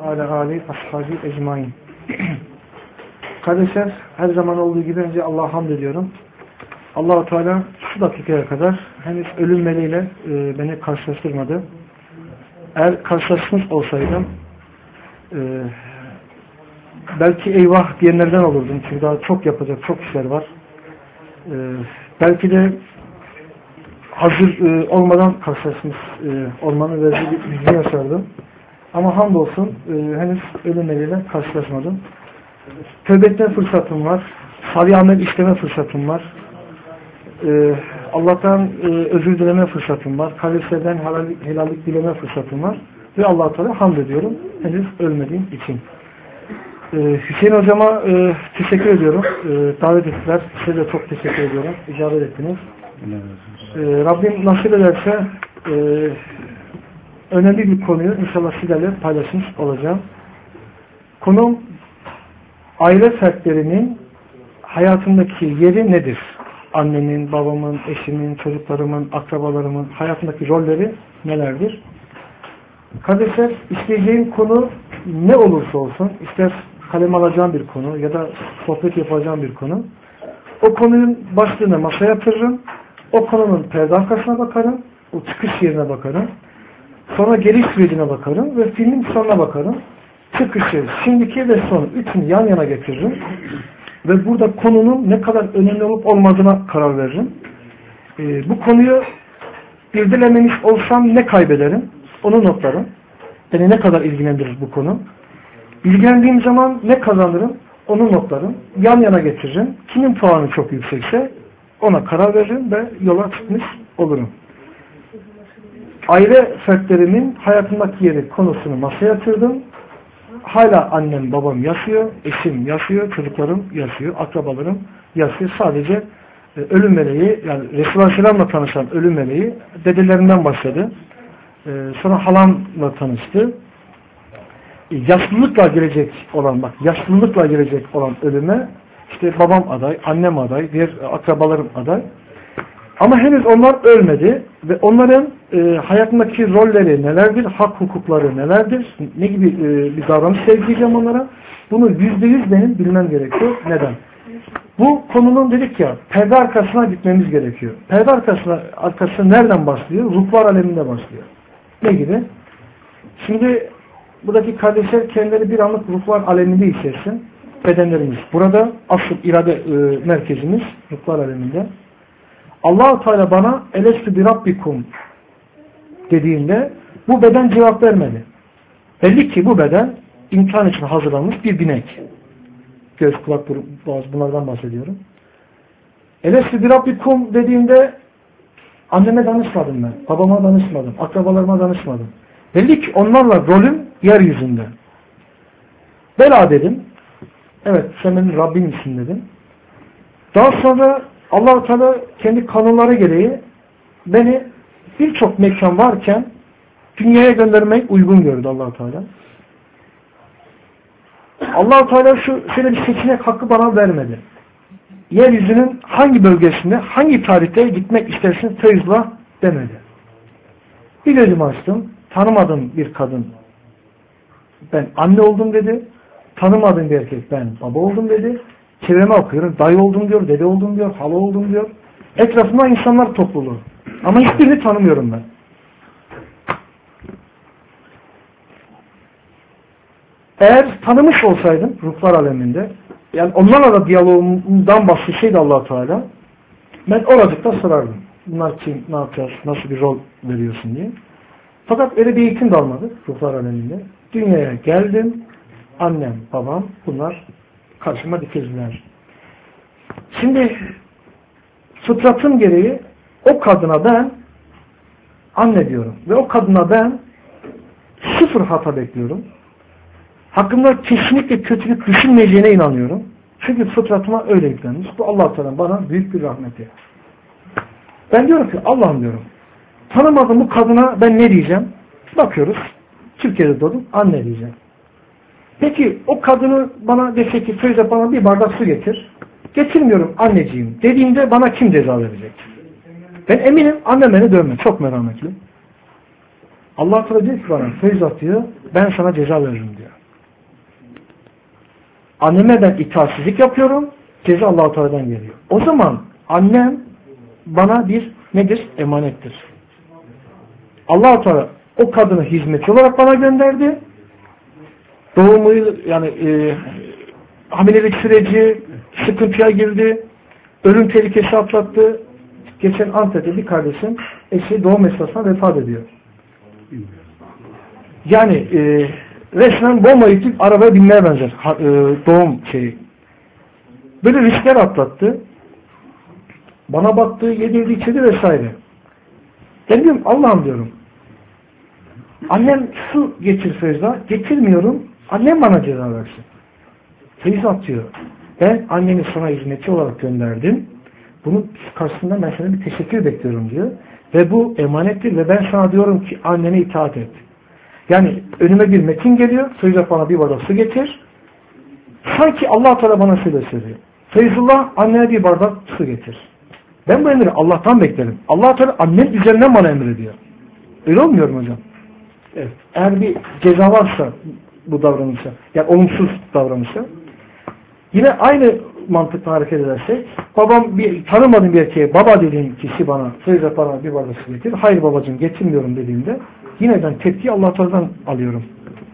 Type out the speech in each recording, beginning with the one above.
ala ali ashabi ecmain. Kardeşler, her zaman olduğu gibi önce Allah'a hamd ediyorum. Allah-u Teala şu dakikaya kadar henüz ölüm meleğiyle beni karşılaştırmadı. Eğer karşılaşmış olsaydım belki eyvah diyenlerden olurdum. Çünkü daha çok yapacak çok işler var. Belki de hazır olmadan karşılaşmış olmanın verdiği bir hüznü yaşardım. Ama hamdolsun henüz ölüm meleğiyle karşılaşmadım. Tövbe etme fırsatım var. Salih amel işleme fırsatım var. Allah'tan özür dileme fırsatım var. Kardeşlerden helallik dileme fırsatım var. Ve Allah-u Teala hamd ediyorum. Henüz ölmediğim için. Hüseyin hocama teşekkür ediyorum. Davet ettiler. Size de çok teşekkür ediyorum. İcabet ettiniz. Rabbim nasip ederse önemli bir konuyu inşallah sizlerle paylaşmış olacağım. Konum aile fertlerinin hayatındaki yeri nedir? Annemin, babamın, eşimin, çocuklarımın, akrabalarımın hayatındaki rolleri nelerdir? Kardeşler, isteyeceğim konu ne olursa olsun, ister kalem alacağım bir konu ya da sohbet yapacağım bir konu, o konunun başlığını masaya yatırırım, o konunun perde arkasına bakarım, o çıkış yerine bakarım, sonra geliş sürecine bakarım ve filmin sonuna bakarım. Çıkışı, şimdiki ve sonu üçünü yan yana getiririm ve burada konunun ne kadar önemli olup olmadığına karar veririm. Bu konuyu irdelememiş olsam ne kaybederim? Onu notlarım. Beni ne kadar ilgilendirir bu konu? İlgilendiğim zaman ne kazanırım? Onu notlarım. Yan yana getiririm. Kimin puanı çok yüksekse ona karar veririm ve yola çıkmış olurum. Aile fertlerimin hayatımdaki yeri konusunu masaya yatırdım. Hala annem, babam yaşıyor, eşim yaşıyor, çocuklarım yaşıyor, akrabalarım yaşıyor. Sadece ölüm meleği, yani Resulullah Aleyhisselam'la tanışan ölüm meleği dedelerinden başladı. Sonra halamla tanıştı. Yaşlılıkla gelecek olan ölüme işte babam aday, annem aday, diğer akrabalarım aday. Ama henüz onlar ölmedi ve onların hayatındaki rolleri nelerdir, hak hukukları nelerdir, ne gibi bir davranış sergileyeceğim onlara. Bunu %100 benim bilmem gerekiyor. Neden? Bu konunun dedik ya, perde arkasına gitmemiz gerekiyor. Perde arkası nereden başlıyor? Ruhlar aleminde başlıyor. Ne gibi? Şimdi buradaki kardeşler kendileri bir anlık ruhlar aleminde hissetsin. Bedenlerimiz burada, asıl irade merkezimiz ruhlar aleminde. Allah-u Teala bana elestü bi rabbikum dediğinde bu beden cevap vermedi. Belli ki bu beden imtihan için hazırlanmış bir binek. Göz, kulak, boğaz bunlardan bahsediyorum. Elestü bi rabbikum dediğinde anneme danışmadım ben. Babama danışmadım. Akrabalarıma danışmadım. Belli ki onlarla rolüm yeryüzünde. Bela dedim. Evet sen benim Rabbimsin dedim. Daha sonra Allah-u Teala kendi kanunları gereği beni birçok mekan varken dünyaya göndermeyi uygun gördü Allah-u Teala. Allah-u Teala şöyle bir seçenek hakkı bana vermedi. Yeryüzünün hangi bölgesinde, hangi tarihte gitmek istersin feyzla demedi. Bir gözümü açtım. Tanımadığım bir kadın ben anne oldum dedi. Tanımadığım bir erkek ben baba oldum dedi. Çevreme bakıyorum. Dayı oldum diyor, dede oldum diyor, hala oldum diyor. Etrafımda insanlar topluluğu. Ama hiçbirini tanımıyorum ben. Eğer tanımış olsaydım ruhlar aleminde, yani onlarla da diyalogumdan bahsetseydi Allah-u Teala, ben oracıkta sorardım. Bunlar kim, ne yapacağız, nasıl bir rol veriyorsun diye. Fakat öyle bir eğitim de almadık ruhlar aleminde. Dünyaya geldim, annem, babam, bunlar karşıma dikildiler. Şimdi fıtratım gereği o kadına ben anne diyorum. Ve o kadına ben sıfır hata bekliyorum. Hakkında kesinlikle kötülük düşünmeyeceğine inanıyorum. Çünkü fıtratıma öyle yüklenmiş. Bu Allah-u Teala bana büyük bir rahmeti. Ben diyorum ki Allah'ım diyorum. Tanımadığım bu kadına ben ne diyeceğim? Bakıyoruz. Türkiye'de doğdum. Anne diyeceğim. Peki o kadını bana dese ki Feyze bana bir bardak su getir. Getirmiyorum anneciğim dediğimde bana kim ceza verecek? Ben eminim annem beni dövmez. Çok merhametli. Allah Teala diyor ki bana Feyza diyor ben sana ceza veririm diyor. anneme ben itaatsizlik yapıyorum. Ceza Allah-u Teala'dan geliyor. O zaman annem bana bir nedir? Emanettir. Allah-u Teala o kadını hizmetçi olarak bana gönderdi. Doğumu yani hamilelik süreci sıkıntıya girdi. Ölüm tehlikesi atlattı. Geçen Antep'te bir kardeşim eşi doğum esnasında vefat ediyor. Yani resmen bomba yüklü arabaya binmeye benzer. Doğum şeyi. Böyle riskler atlattı. Bana baktı, yedirdi, içirdi vesaire. Ben diyorum Allah'ım diyorum. Annem su getir Feyza. Getirmiyorum. Annem bana ceza versin. Feyza diyor. Ben annemi sana hizmetçi olarak gönderdim. Bunun karşısında ben sana bir teşekkür bekliyorum diyor. Ve bu emanettir ve ben sana diyorum ki annene itaat et. Yani önüme bir metin geliyor. Feyza bana bir bardak su getir. Sanki Allah Teala bana şöyle söylüyor. Feyzullah annene bir bardak su getir. Ben bu emri Allah'tan beklerim. Allah Teala annem üzerinden bana emrediyor. Öyle olmuyor mu hocam? Evet. Eğer bir ceza varsa bu davranışa, yani olumsuz davranışa, yine aynı mantıkla hareket edersek, babam tanımadığım bir erkeğe baba dediğim kişi bana Feyza bana bir bardak su getir. Hayır babacığım getirmiyorum dediğimde yine ben tepkiyi Allah Teala'dan alıyorum.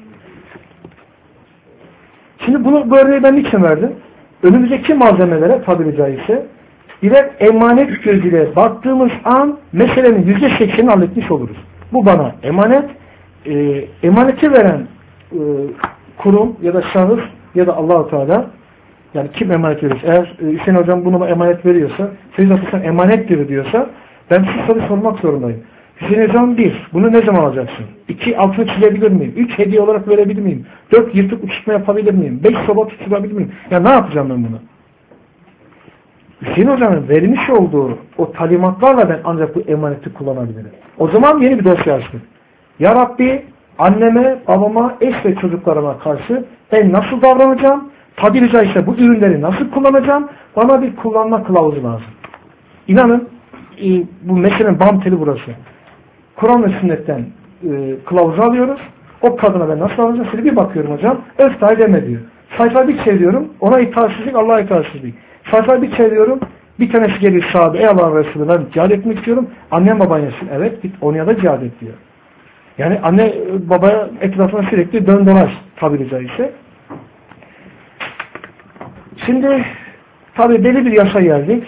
Şimdi bu örneği ben niçin verdim? Önümüzdeki malzemelere tabiri caizse birer emanet gözüyle baktığımız an meselenin %80'ini halletmiş oluruz. Bu bana emanet, emaneti veren kurum ya da şahıs ya da Allah-u Teala, yani kim emanet verir? Eğer Hüseyin Hocam bunu emanet veriyorsa, Feyza Hocam emanettir diyorsa ben size soru sormak zorundayım. Hüseyin Hocam 1. Bunu ne zaman alacaksın? 2. Altını çizebilir miyim? 3. Hediye olarak verebilir miyim? 4. Yırtık uçurtma yapabilir miyim? 5. Soba tutturabilir miyim? Ya ne yapacağım ben bunu? Hüseyin Hocam'ın vermiş olduğu o talimatlarla ben ancak bu emaneti kullanabilirim. O zaman yeni bir dosya açtık. Ya Rabbi anneme, babama, eş ve çocuklarıma karşı ben nasıl davranacağım? Tabiri caizse bu ürünleri nasıl kullanacağım? Bana bir kullanma kılavuzu lazım. İnanın bu meselenin bam teli burası. Kur'an ve sünnetten kılavuzu alıyoruz. O kadına ben nasıl davranacağım? Şöyle bir bakıyorum hocam. Öf dahi deme diyor. Sayfa bir çeviriyorum. Ona itaatsizlik, Allah'a itaatsizlik. Sayfa bir çeviriyorum. Bir tanesi geliyor sahabe. Ey Allah'ın Resulü ben cihad etmek istiyorum. Annem baban yesin. Evet git onu ya da cihad et diyor. Yani anne babaya etrafına sürekli dön dolaş tabiri caizse. Şimdi tabi belli bir yaşa geldik.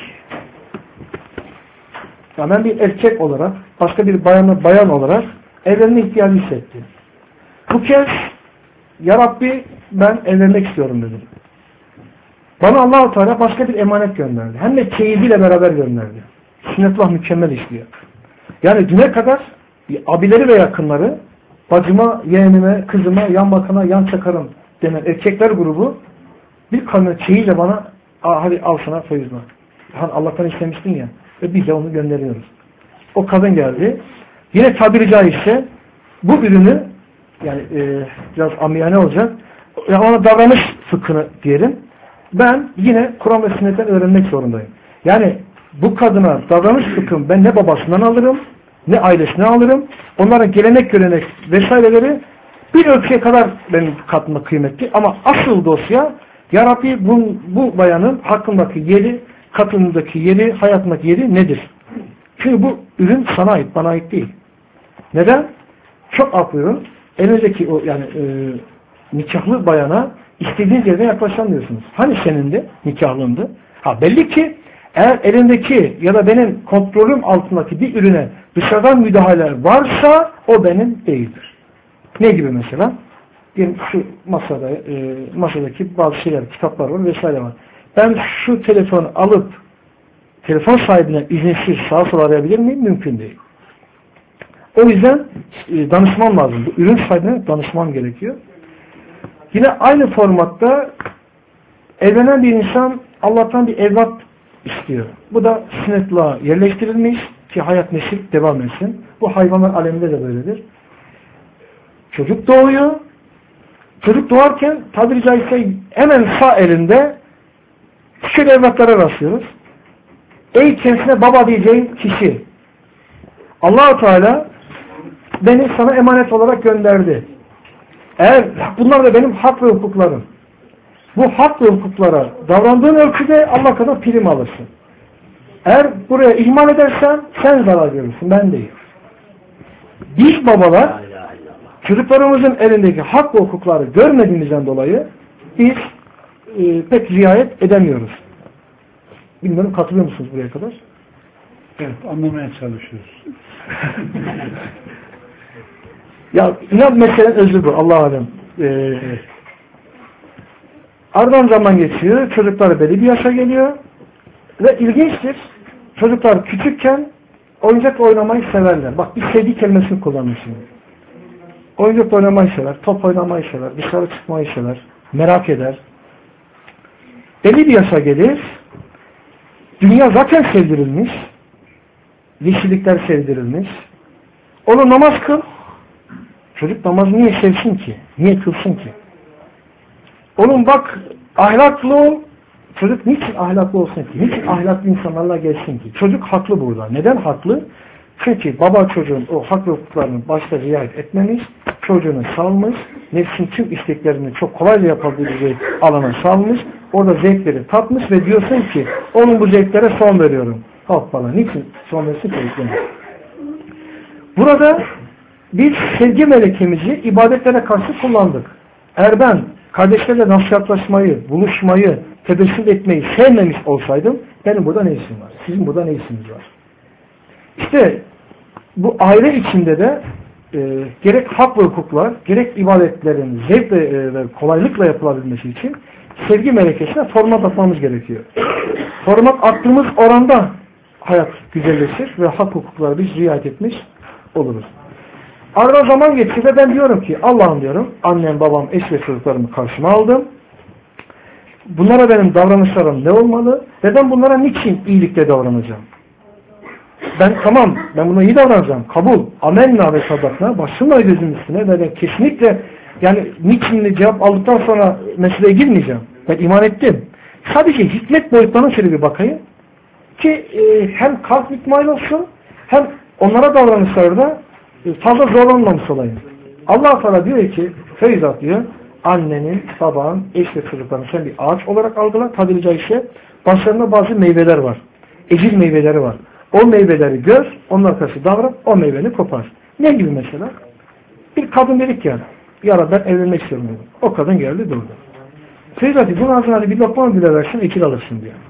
Ya ben bir erkek olarak başka bir bayan olarak evlenme ihtiyacı hissettim. Bu kez ya Rabbi ben evlenmek istiyorum dedim. Bana Allah-u Teala başka bir emanet gönderdi. Hem de çeyiziyle beraber gönderdi. Sünnetullah mükemmel işliyor. Yani düne kadar abileri ve yakınları bacıma, yeğenime, kızıma, yan bakana, yan çakarım denen erkekler grubu bir kamyon çeyiyle bana hadi al sana Feyzullah. Hani Allah'tan istemiştin ya ve biz de onu gönderiyoruz. O kadın geldi. Yine tabiri caizse bu ürünü yani biraz amiyane olacak. Yani ona davranış fıkhını diyelim. Ben yine Kur'an ve sünnetten öğrenmek zorundayım. Yani bu kadına davranış fıkhım ben ne babasından alırım, ne ailesinden alırım. Onların gelenek görenek vesaireleri bir ölçüye kadar benim katımda kıymetli. Ama asıl dosya ya Rabbi bu bayanın hakkındaki yeri, katındaki yeri, hayatındaki yeri nedir? Çünkü bu ürün sana ait, bana ait değil. Neden? Çok af buyurun. Elinizdeki o yani nikahlı bayana istediğiniz yerden yaklaşamıyorsunuz. Hani senin de nikahlındı? Belli ki eğer elindeki ya da benim kontrolüm altındaki bir ürüne dışarıdan müdahale varsa o benim değildir. Ne gibi mesela? Diyelim şu masadaki bazı şeyler, kitaplar var vesaire var. Ben şu telefonu alıp telefon sahibinden izinsiz sağa sola arayabilir miyim? Mümkün değil. O yüzden danışman lazım. Bu ürün sahibine danışman gerekiyor. Yine aynı formatta evlenen bir insan Allah'tan bir evlat istiyor. Bu da sünnetullah yerleştirilmiş ki hayat nesil devam etsin. Bu hayvanlar aleminde de böyledir. Çocuk doğuyor. Çocuk doğarken tabiri caizse hemen sağ elinde şöyle evlatlara rastlıyoruz. Ey kendisine baba diyeceğim kişi. Allah-u Teala beni sana emanet olarak gönderdi. Eğer bunlar da benim hak ve hukuklarım. bu hak ve hukuklara davrandığın ölçüde Allah kadar prim alırsın. Eğer buraya ihmal edersen sen zarar görürsün, ben değil. Biz babalar çocuklarımızın elindeki hak ve hukukları görmediğimizden dolayı biz pek riayet edemiyoruz. Bilmiyorum, katılıyor musunuz buraya kadar? Evet, anlamaya çalışıyoruz. Ya inan meselenin özü bu. Allah alem. Aradan zaman geçiyor. Çocuklar belli bir yaşa geliyor. Ve ilginçtir. Çocuklar küçükken oyuncak oynamayı severler. Bak, bir sevgi kelimesini kullanmışım. Oyuncak oynamayı sever, top oynamayı sever, dışarı çıkmayı sever, merak eder. Belli bir yaşa gelir. Dünya zaten sevdirilmiş. Yeşillikler sevdirilmiş. Onu namaz kıl. Çocuk namazı niye sevsin ki? Niye kılsın ki? Onun bak ahlaklı ol. Çocuk niçin ahlaklı olsun ki? Niçin ahlaklı insanlarla gelsin ki? Çocuk haklı burada. Neden haklı? Çünkü baba çocuğun o hak ve hukuklarını başta riayet etmemiş, çocuğunu salmış, nefsin tüm isteklerini çok kolayca yapabileceği alana salmış, orada zevkleri tatmış ve diyorsun ki onun bu zevklere son veriyorum. Hoppala. Niçin son versin ki? Burada biz sevgi melekemizi ibadetlere karşı kullandık. Eğer ben kardeşlerle nasihatlaşmayı, buluşmayı, tebessüm etmeyi sevmemiş olsaydım benim burada ne işim var? Sizin burada ne işiniz var? İşte bu aile içinde de gerek hak ve hukuklar, gerek ibadetlerin zevkle ve kolaylıkla yapılabilmesi için sevgi melekesine format atmamız gerekiyor. Format attığımız oranda hayat güzelleşir ve hak hukuklara biz riayet etmiş oluruz. Arada zaman geçti ve ben diyorum ki Allah'ım diyorum, annem, babam, eş ve çocuklarımı karşıma aldım. Bunlara benim davranışlarım ne olmalı ve ben bunlara niçin iyilikle davranacağım? Ben buna iyi davranacağım. Kabul. Amenna ve sadakna. Başımla gözüm üstüne ve ben kesinlikle yani niçin cevap aldıktan sonra meseleye girmeyeceğim. Ben iman ettim. Sadece hikmet boyutlarına şöyle bir bakayım. Ki hem kalp itmail olsun hem onlara davranışlarda fazla zorlanmamış olayım. Allah Teala diyor ki Feyzat diyor, annenin, babanın, eş ve çocukların sen bir ağaç olarak algıla, tabiri caizse başlarında bazı meyveler var. Ecil meyveleri var. O meyveleri gör, onlar karşı davran, o meyveni kopar. Ne gibi mesela? Bir kadın dedik ya, ya ben evlenmek istiyorum dedi. O kadın geldi durdu. Feyzat bunun ağzına bir lokma bile versin, ecil alırsın diyor.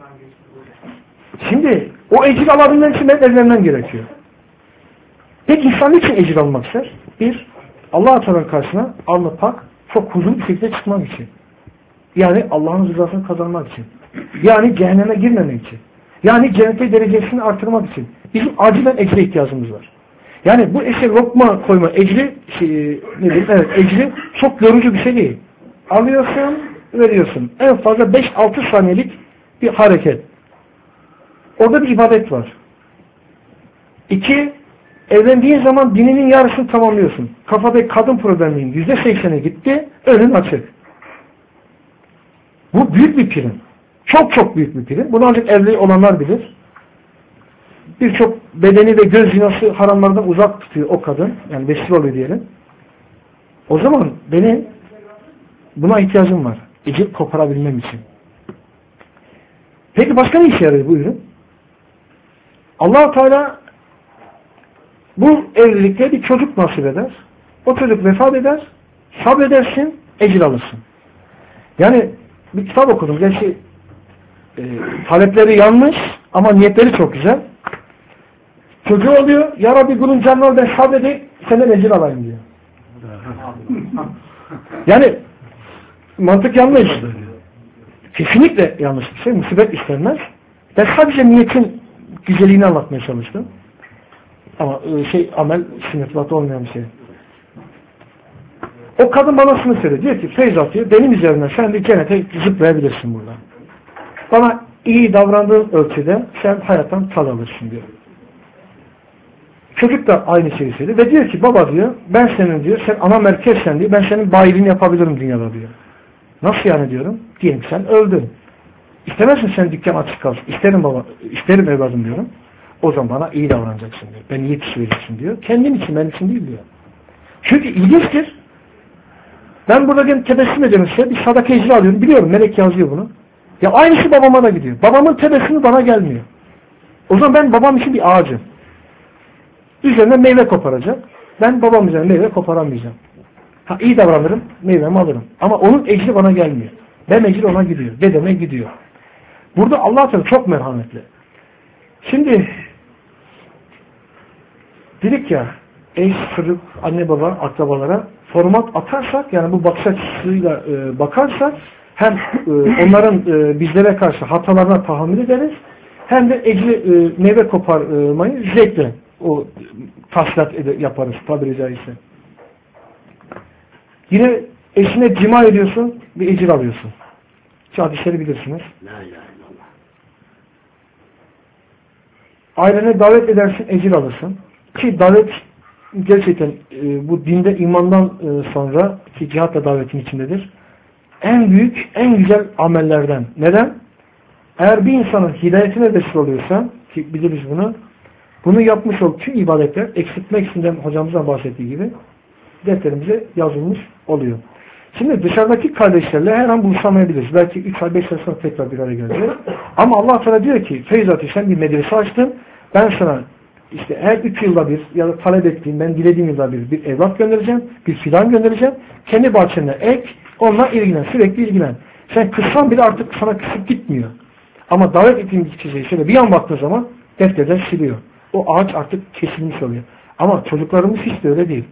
Şimdi o ecil alabilmem için ben evlenmem gerekiyor. Peki insan için ecir almak ister? Bir, Allah-u Teala'nın karşısına alnı pak, çok huzurlu bir şekilde çıkmak için. Yani Allah'ın rızasını kazanmak için. Yani cehenneme girmemek için. Yani cennete derecesini artırmak için. Bizim acilen ecre ihtiyacımız var. Yani bu eşe lokma koyma ecri, ecri çok yorucu bir şey değil. Alıyorsun, veriyorsun. En fazla 5-6 saniyelik bir hareket. Orada bir ibadet var. 2, evlendiğin zaman dininin yarısını tamamlıyorsun. Kafadaki kadın probleminin %80'e gitti, önün açık. Bu büyük bir prim. Çok çok büyük bir prim. Bunu ancak evli olanlar bilir. Birçok bedeni ve göz zinası haramlardan uzak tutuyor o kadın. Yani vesile oluyor diyelim. O zaman benim buna ihtiyacım var. Ecil koparabilmem için. Peki başka ne işe yarıyor bu ürün? Allah-u Teala bu evlilikte bir çocuk nasip eder. O çocuk vefat eder. Sabredersin, ecir alırsın. Yani bir kitap okudum. Gerçi talepleri yanlış ama niyetleri çok güzel. Çocuğu oluyor. Ya Rabbi bunun canını al, ben sabredeyim, senden ecir alayım diyor. Yani mantık yanlış. Kesinlikle yanlış bir şey. Musibet istenmez. Ben sadece niyetin güzelliğini anlatmaya çalıştım. Ama amel sünnet olmayan bir şey. O kadın bana şunu söylüyor. Diyor ki Feyzat diyor, benim üzerinden sen de cennete zıplayabilirsin burada. Bana iyi davrandığın ölçüde sen hayattan tad alırsın diyor. Çocuk da aynı şeyi söylüyor. Ve diyor ki baba diyor, ben senin diyor, sen ana merkezsen diyor, ben senin bayiliğini yapabilirim dünyada diyor. Nasıl yani diyorum? Diyelim sen öldün. İstemezsin sen dükkan açık kalsın. İsterim baba, isterim evladım diyorum. O zaman bana iyi davranacaksın diyor. Beni yetiştireceksin diyor. Kendin için, benim için değil diyor. Çünkü ilginçtir. Ben burada tebessüm ediyorum size. Bir sadaka ecri alıyorum. Biliyorum melek yazıyor bunu. Ya aynısı babama da gidiyor. Babamın tebessümü bana gelmiyor. O zaman ben babam için bir ağacım. Üzerine meyve koparacak. Ben babam üzerine meyve koparamayacağım. Ha, iyi davranırım, meyvemi alırım. Ama onun ecri bana gelmiyor. Ben ecri ona gidiyor. Dedeme gidiyor. Burada Allah Teala çok merhametli. Şimdi dedik ya eş, çocuk, anne baba, akrabalara format atarsak, yani bu bakış açısıyla bakarsak hem onların bizlere karşı hatalarına tahammül ederiz, hem de ecri meyve koparmayı zevkle o tahsilat yaparız tabiri caizse. Yine eşine cima ediyorsun, bir ecir alıyorsun. Şu hadisleri bilirsiniz. Ailene davet edersin, ecir alırsın. Ki davet gerçekten bu dinde imandan sonra ki cihatla davetin içindedir. En büyük, en güzel amellerden. Neden? Eğer bir insanın hidayetine vesile oluyorsa, ki biliriz bunu yapmış ol tüm ibadetler eksiltmek için hocamızdan bahsettiği gibi defterimize yazılmış oluyor. Şimdi dışarıdaki kardeşlerle her an buluşamayabiliriz. Belki 3 ay 5 ay sonra tekrar bir araya geleceğiz. Ama Allah Teala diyor ki Feyzat sen bir medrese açtın. Ben sana işte her 3 yılda bir ya da talep ettiğim, ben dilediğim yılda bir evlat göndereceğim. Bir fidan göndereceğim. Kendi bahçene ek. Onunla ilgilen. Sürekli ilgilen. Sen kıssan bile artık sana kısıp gitmiyor. Ama davet ettiğim kişiye şöyle bir an baktığı zaman defterden siliyor. O ağaç artık kesilmiş oluyor. Ama çocuklarımız hiç de öyle değil.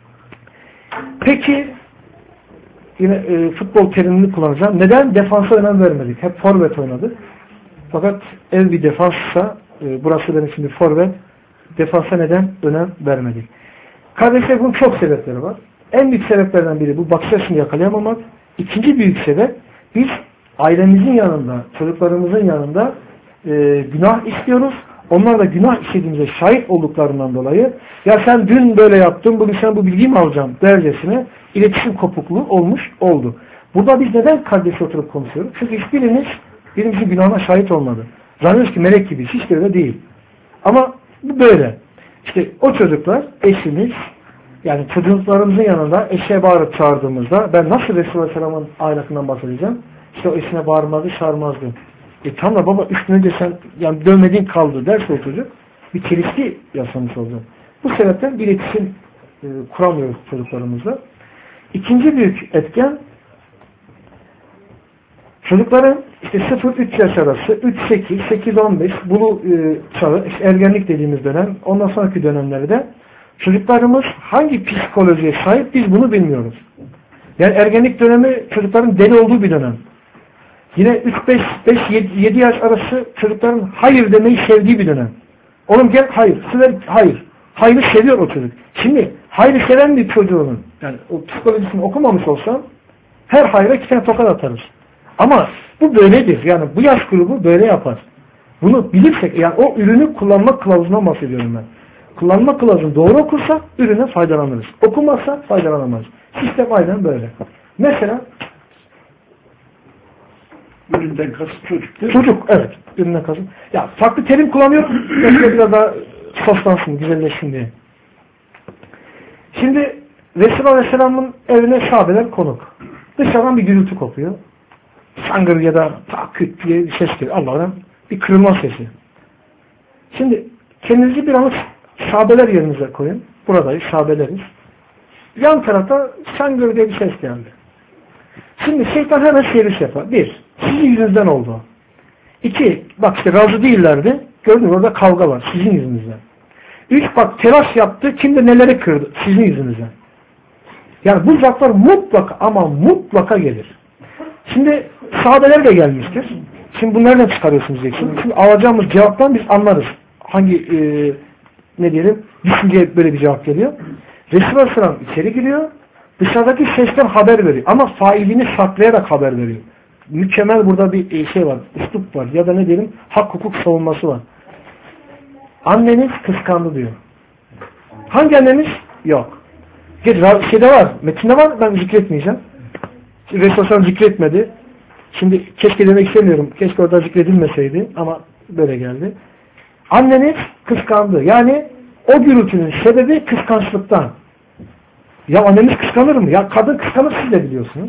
Peki yine futbol terimini kullanacağım. Neden defansa önem vermedik? Hep forvet oynadık. Fakat ev bir defanssa burası benim şimdi forvet. Defansa neden önem vermedik? Kardeşler bunun çok sebepleri var. En büyük sebeplerden biri bu bakış açısını yakalayamamak. İkinci büyük sebep biz ailemizin yanında, çocuklarımızın yanında günah istiyoruz. Onlar da günah işlediğimize şahit olduklarından dolayı ya sen dün böyle yaptın, bugün sen bu bilgiyi mi alacaksın dercesine iletişim kopukluğu oldu. Burada biz neden kardeşle oturup konuşuyoruz? Çünkü hiçbirimiz birimizin günahına şahit olmadı. Zannediyoruz ki melek gibi. Hiç de öyle değil. Ama bu böyle. İşte o çocuklar, eşimiz, yani çocuklarımızın yanında eşeğe bağırıp çağırdığımızda ben nasıl Resulullah Aleyhisselam'ın ahlakından bahsedeceğim? İşte o eşine bağırmadı, çağırmazdı. Tam da baba üstüne sen yani dövmediğin kaldı derse o çocuk bir çelişki yaşamış olacak. Bu sebepten bir iletişim kuramıyoruz çocuklarımızla. İkinci büyük etken çocukların işte 0-3 yaş arası 3-8, 8-15 bunu çağı, işte ergenlik dediğimiz dönem, ondan sonraki dönemlerde çocuklarımız hangi psikolojiye sahip biz bunu bilmiyoruz. Yani ergenlik dönemi çocukların deli olduğu bir dönem. Yine 3-5-7 yaş arası çocukların hayır demeyi sevdiği bir dönem. Oğlum gel hayır, hayır. Hayrı seviyor o çocuk. Şimdi hayrı seven bir çocuğunun, yani o psikolojisini okumamış olsam her hayra 2 tane tokat atarız. Ama bu böyledir. Yani bu yaş grubu böyle yapar. Bunu bilirsek, yani o ürünü kullanma kılavuzundan bahsediyorum ben. Kullanma kılavuzunu doğru okursak ürüne faydalanırız. Okumazsak faydalanamayız. Sistem aynen böyle. Mesela üründen kasıt çocuk. Çocuk, evet. Üründen kasıt. Ya farklı terim kullanıyorum. Mesela biraz daha soslansın, güzelleşsin diye. Şimdi Resulullah Aleyhisselam'ın evine sahabeler konuk. Dışarıdan bir gürültü kopuyor. Sangır ya da küt diye bir ses geliyor. Allah'tan bir kırılma sesi. Şimdi kendinizi bir anlık sahabeler yerinize koyun. Buradayız, sahabeleriz. Yan tarafta sangır diye bir ses geldi. Şimdi şeytan hemen servis yapar. 1. Sizin yüzünüzden oldu. 2. Bak işte razı değillerdi. Gördün mü orada kavga var. Sizin yüzünüzden. 3. Bak telaş yaptı. Kim de neleri kırdı. Sizin yüzünüzden. Yani bu zatlar mutlaka ama mutlaka gelir. Şimdi sahabeler de gelmiştir. Şimdi bunları nereden çıkarıyorsunuz diyeceksiniz. Şimdi alacağımız cevaptan biz anlarız. Hangi ne diyelim düşünceye böyle bir cevap geliyor. Resulullah Aleyhisselam içeri giriyor. Dışarıdaki sesten haber veriyor. Ama failini saklayarak haber veriyor. Mükemmel burada bir şey var. Üslup var. Ya da ne diyelim hak hukuk savunması var. Anneniz kıskandı diyor. Hangi anneniz? Yok. Şeyde var. Metinde var. Ben zikretmeyeceğim. Resulullah zikretmedi. Şimdi keşke demek istemiyorum. Keşke orada zikredilmeseydi. Ama böyle geldi. Anneniz kıskandı. Yani o gürültünün sebebi kıskançlıktan. Ya annemiz kıskanır mı? Ya kadın kıskanır, siz de biliyorsunuz.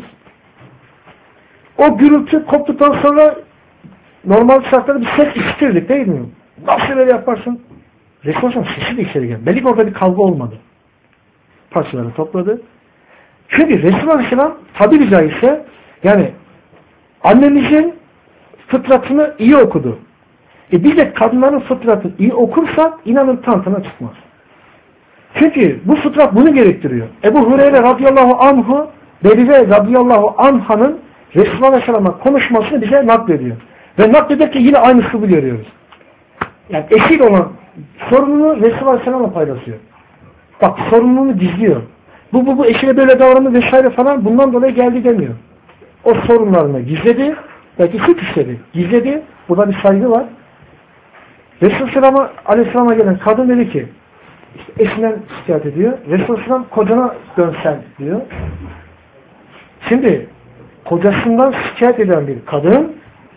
O gürültü koptuktan sonra normal şartlarda bir ses işitirdik değil mi? Nasıl öyle yaparsın? Resulullah sesi de içeri geldi. Belki orada bir kavga olmadı. Parçaları topladı. Çünkü Resulullah Aleyhisselam tabiri caizse yani annemizin fıtratını iyi okudu. Biz de kadınların fıtratını iyi okursak inanın tantana çıkmaz. Çünkü bu fıtrat bunu gerektiriyor. Ebu Hureyre radıyallahu anhu Berive radıyallahu anh'ın Resulullah Aleyhisselam'a konuşmasını bize naklediyor. Ve naklederken yine aynısını görüyoruz. Yani eşit olan sorununu Resulullah Aleyhisselam'a paylaşıyor. Bak sorununu gizliyor. Bu eşine böyle davrandı vesaire falan bundan dolayı geldi demiyor. O sorunlarını gizledi. Belki suç işledi. Gizledi. Burada bir saygı var. Resulullah Aleyhisselam'a gelen kadın dedi ki işte eşinden şikayet ediyor. Resulullah Aleyhisselam kocana dönsen diyor. Şimdi kocasından şikayet eden bir kadın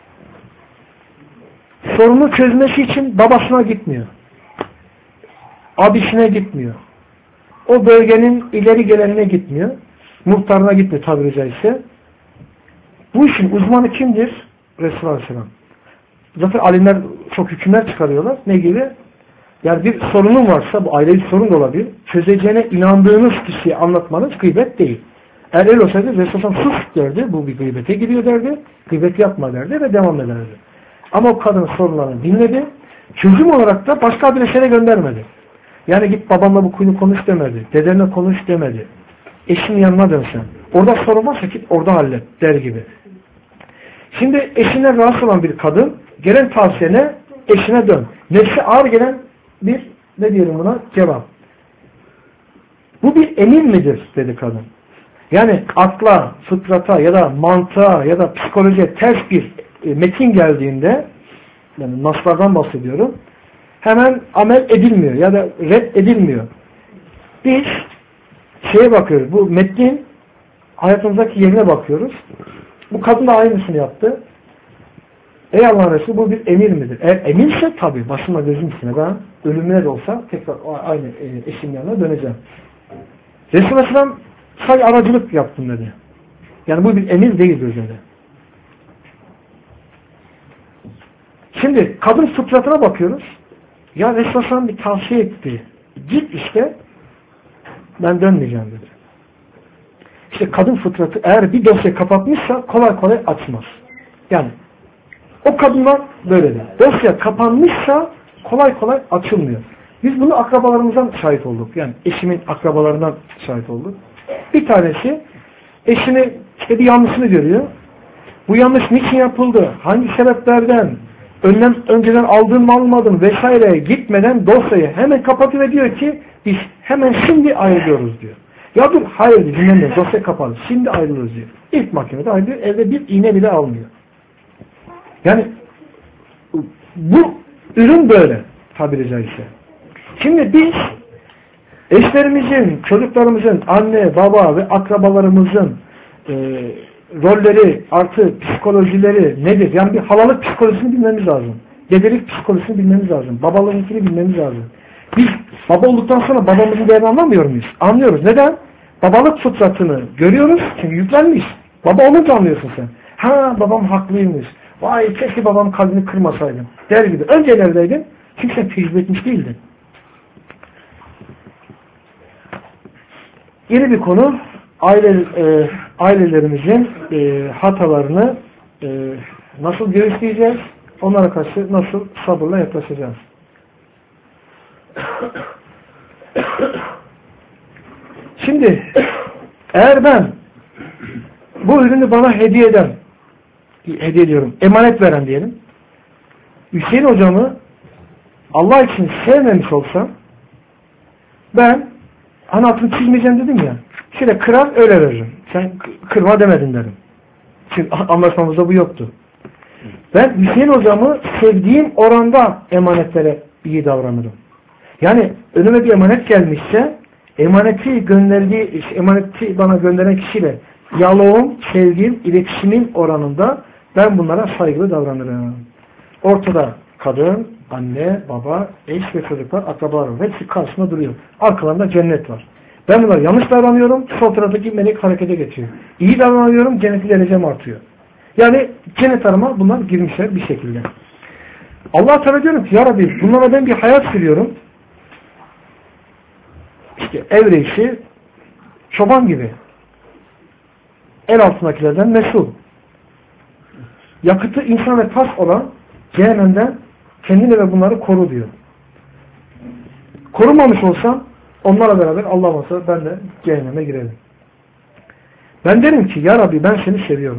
sorunu çözmesi için babasına gitmiyor. Abisine gitmiyor. O bölgenin ileri gelenine gitmiyor. Muhtarına gitmiyor tabiri caizse. Bu işin uzmanı kimdir? Resulullah Aleyhisselam. Zaten alimler çok hükümler çıkarıyorlar. Ne gibi? Yani bir sorunun varsa, bu ailevi sorun da olabilir. Çözeceğine inandığınız kişiye anlatmanız gıybet değil. Eğer öyle olsaydı Resulullah sus derdi. Bu bir gıybete giriyor derdi. Gıybet yapma derdi ve devam ederdi. Ama o kadın sorunlarını dinledi. Çözüm olarak da başka bir esere göndermedi. Yani git babamla bu konuyu konuş demedi. Dedenle konuş demedi. Eşinin yanına dönsen. Orada sorun varsa git orada hallet der gibi. Şimdi eşinden rahatsız olan bir kadın gelen tavsiyene eşine dön. Nefsi ağır gelen bir ne diyelim buna? Cevap. Bu bir emir midir? Dedi kadın. Yani akla, fıtrata ya da mantığa ya da psikolojiye ters bir metin geldiğinde yani naslardan bahsediyorum. Hemen amel edilmiyor ya da red edilmiyor. Biz şeye bakıyoruz. Bu metnin hayatımızdaki yerine bakıyoruz. Bu kadın da aynısını yaptı. Ey Allah'ın Resulü bu bir emir midir? Eğer emirse tabii başıma gözüm üstüne ben ölümüne de olsa tekrar aynı eşimin yanına döneceğim. Resulullah Aleyhisselam say aracılık yaptım dedi. Yani bu bir emir değildir dedi. Şimdi kadın fıtratına bakıyoruz. Ya Resulullah Aleyhisselam bir tavsiye etti. Git işte ben dönmeyeceğim dedi. İşte kadın fıtratı eğer bir dosya kapatmışsa kolay kolay açmaz. Yani o kadınlar böyledir. Dosya kapanmışsa kolay kolay açılmıyor. Biz bunu akrabalarımızdan şahit olduk. Yani eşimin akrabalarından şahit olduk. Bir tanesi eşini işte bir yanlışını görüyor. Bu yanlış niçin yapıldı? Hangi sebeplerden? Önlem önceden aldın mı almadın vesaire gitmeden dosyayı hemen kapatıyor diyor ki biz hemen şimdi ayrılıyoruz diyor. Ya dur hayır diyor dinlemiyor. Dosya kapalı. Şimdi ayrılıyoruz diyor. İlk mahkemede ayrılıyor. Evde bir iğne bile almıyor. Yani bu ürün böyle tabiri caizse. Şimdi biz eşlerimizin, çocuklarımızın, anne, baba ve akrabalarımızın rolleri artı psikolojileri nedir? Yani bir halalık psikolojisini bilmemiz lazım. Dedelik psikolojisini bilmemiz lazım. Babalığınkini bilmemiz lazım. Biz baba olduktan sonra babamızın değerini anlamıyor muyuz? Anlıyoruz. Neden? Babalık fıtratını görüyoruz. Çünkü yüklenmiş. Baba olunca anlıyorsun sen. Ha babam haklıymış. Vay keşke babam kalbini kırmasaydım. Der gibi. Önce neredeydin? Çünkü sen tecrübe etmiş değildin. Yeni bir konu. Ailelerimizin hatalarını nasıl göğüsleyeceğiz? Onlara karşı nasıl sabırla yaklaşacağız? Şimdi eğer ben bu ürünü bana hediye ediyorum, emanet veren diyelim. Hüseyin hocamı Allah için sevmemiş olsam ben hani altını çizmeyeceğim dedim ya. Şöyle kırar öyle veririm. Sen kırma demedin derim. Çünkü anlaşmamızda bu yoktu. Ben Hüseyin hocamı sevdiğim oranda emanetlere iyi davranırım. Yani önüme bir emanet gelmişse emaneti bana gönderen kişiyle diyaloğum, sevdiğim, iletişimin oranında ben bunlara saygılı davranırım. Ortada kadın, anne, baba, eş ve çocuklar, akrabalar hepsi karşısında duruyor. Arkalarında cennet var. Ben bunlar yanlış davranıyorum, sol taraftaki melek harekete geçiyor. İyi davranıyorum, cenneti derecem artıyor. Yani cennet arama bunlar girmişler bir şekilde. Allah Teala diyorum ki ya Rabbi bunlara ben bir hayat sürüyorum. İşte ev reisi çoban gibi. El altındakilerden mesul. Yakıtı insan ve tas olan cehennemden kendini ve bunları koru diyor. Korunmamış olsam onlarla beraber Allah varsa ben de cehenneme girerim. Ben derim ki ya Rabbi ben seni seviyorum.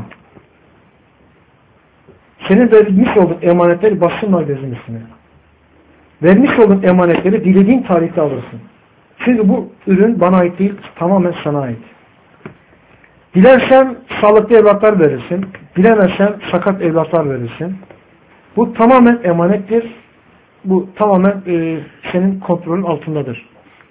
Senin vermiş olduğun emanetleri bassınlar gözüm üstüne. Vermiş olduğun emanetleri dilediğin tarihte alırsın. Çünkü bu ürün bana ait değil, tamamen sana ait. Dilersen sağlıklı evlatlar verirsin. Dilemezsen sakat evlatlar verirsin. Bu tamamen emanettir. Bu tamamen senin kontrolün altındadır.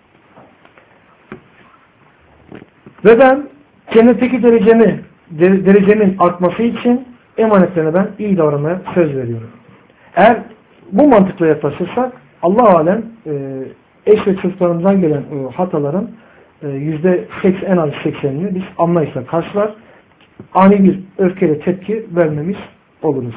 Ve ben cennetteki derecemin artması için emanetlerine ben iyi davranmaya söz veriyorum. Eğer bu mantıkla yaklaşırsak Allah alem eş ve çocuklarımızdan gelen hataların %80 en az 80'ini biz anlayışla karşılar. Ani bir öfkeyle tepki vermemiz oluruz.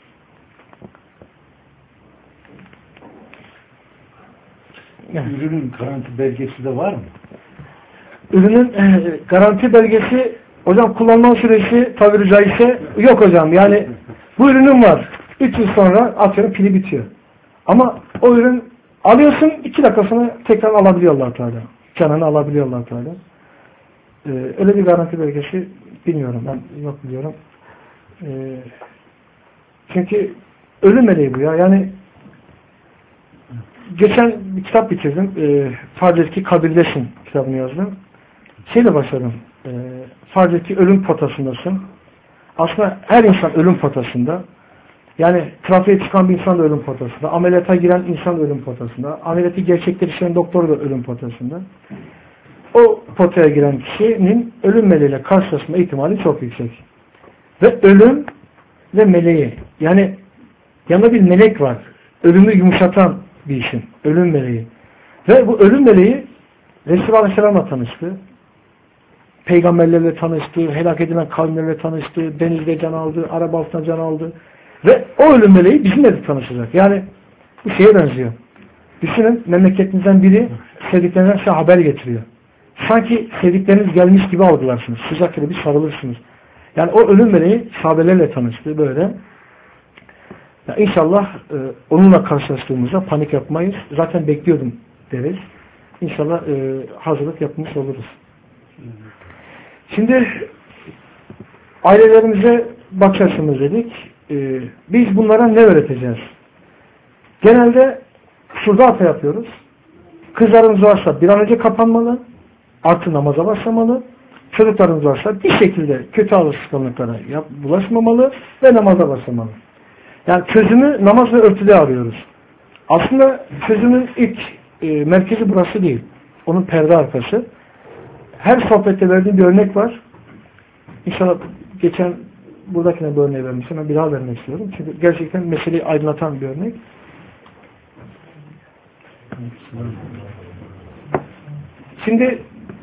Yani. Ürünün garanti belgesi de var mı? Ürünün garanti belgesi hocam kullanma süresi tabiri caizse yok hocam. Yani bu ürünüm var. 3 yıl sonra atıyorum pili bitiyor. Ama o ürün alıyorsun 2 dakikasını tekrar alabiliyorlar Teala. Canını alabiliyorlar Teala. Öyle bir garanti belgesi bilmiyorum. Ben yok biliyorum. Çünkü ölüm meleği bu ya. Yani geçen bir kitap bitirdim. Farz et ki kabirdesin kitabını yazdım. Şeyle başladım. Farz et ki ölüm potasındasın. Aslında her insan ölüm potasında. Yani trafiğe çıkan bir insan da ölüm potasında. Ameliyata giren insan da ölüm potasında. Ameliyatı gerçekleştiren doktor da ölüm potasında. O potaya giren kişinin ölüm meleğiyle karşılaşma ihtimali çok yüksek. Ve ölüm ve meleği. Yani yanında bir melek var. Ölümü yumuşatan bir işin. Ölüm meleği. Ve bu ölüm meleği Resulullah Aleyhisselam'la tanıştı. Peygamberlerle tanıştı. Helak edilen kavimlerle tanıştı. Denizde can aldı. Araba altına can aldı. Ve o ölüm meleği bizimle de tanışacak. Yani bu şeye benziyor. Düşünün memleketinizden biri sevdiklerinden size haber getiriyor. Sanki sevdikleriniz gelmiş gibi algılarsınız. Sıcak bir sarılırsınız. Yani o ölüm meleği sahabelerle tanıştı böyle. Ya İnşallah onunla karşılaştığımızda panik yapmayız. Zaten bekliyordum deriz. İnşallah hazırlık yapmış oluruz. Şimdi ailelerimize bakarsınız dedik. Biz bunlara ne öğreteceğiz? Genelde şurada hata yapıyoruz. Kızlarımız varsa bir an önce kapanmalı. Artı namaza başlamalı. Çocuklarımız varsa bir şekilde kötü alışkanlıklara bulaşmamalı ve namaza başlamalı. Yani çözümü namaz ve örtüde arıyoruz. Aslında çözümün ilk merkezi burası değil. Onun perde arkası. Her sohbette verdiğim bir örnek var. İnşallah geçen buradakine bir örneği vermiştim. Ben bir daha vermek istiyorum. Çünkü gerçekten meseleyi aydınlatan bir örnek. Şimdi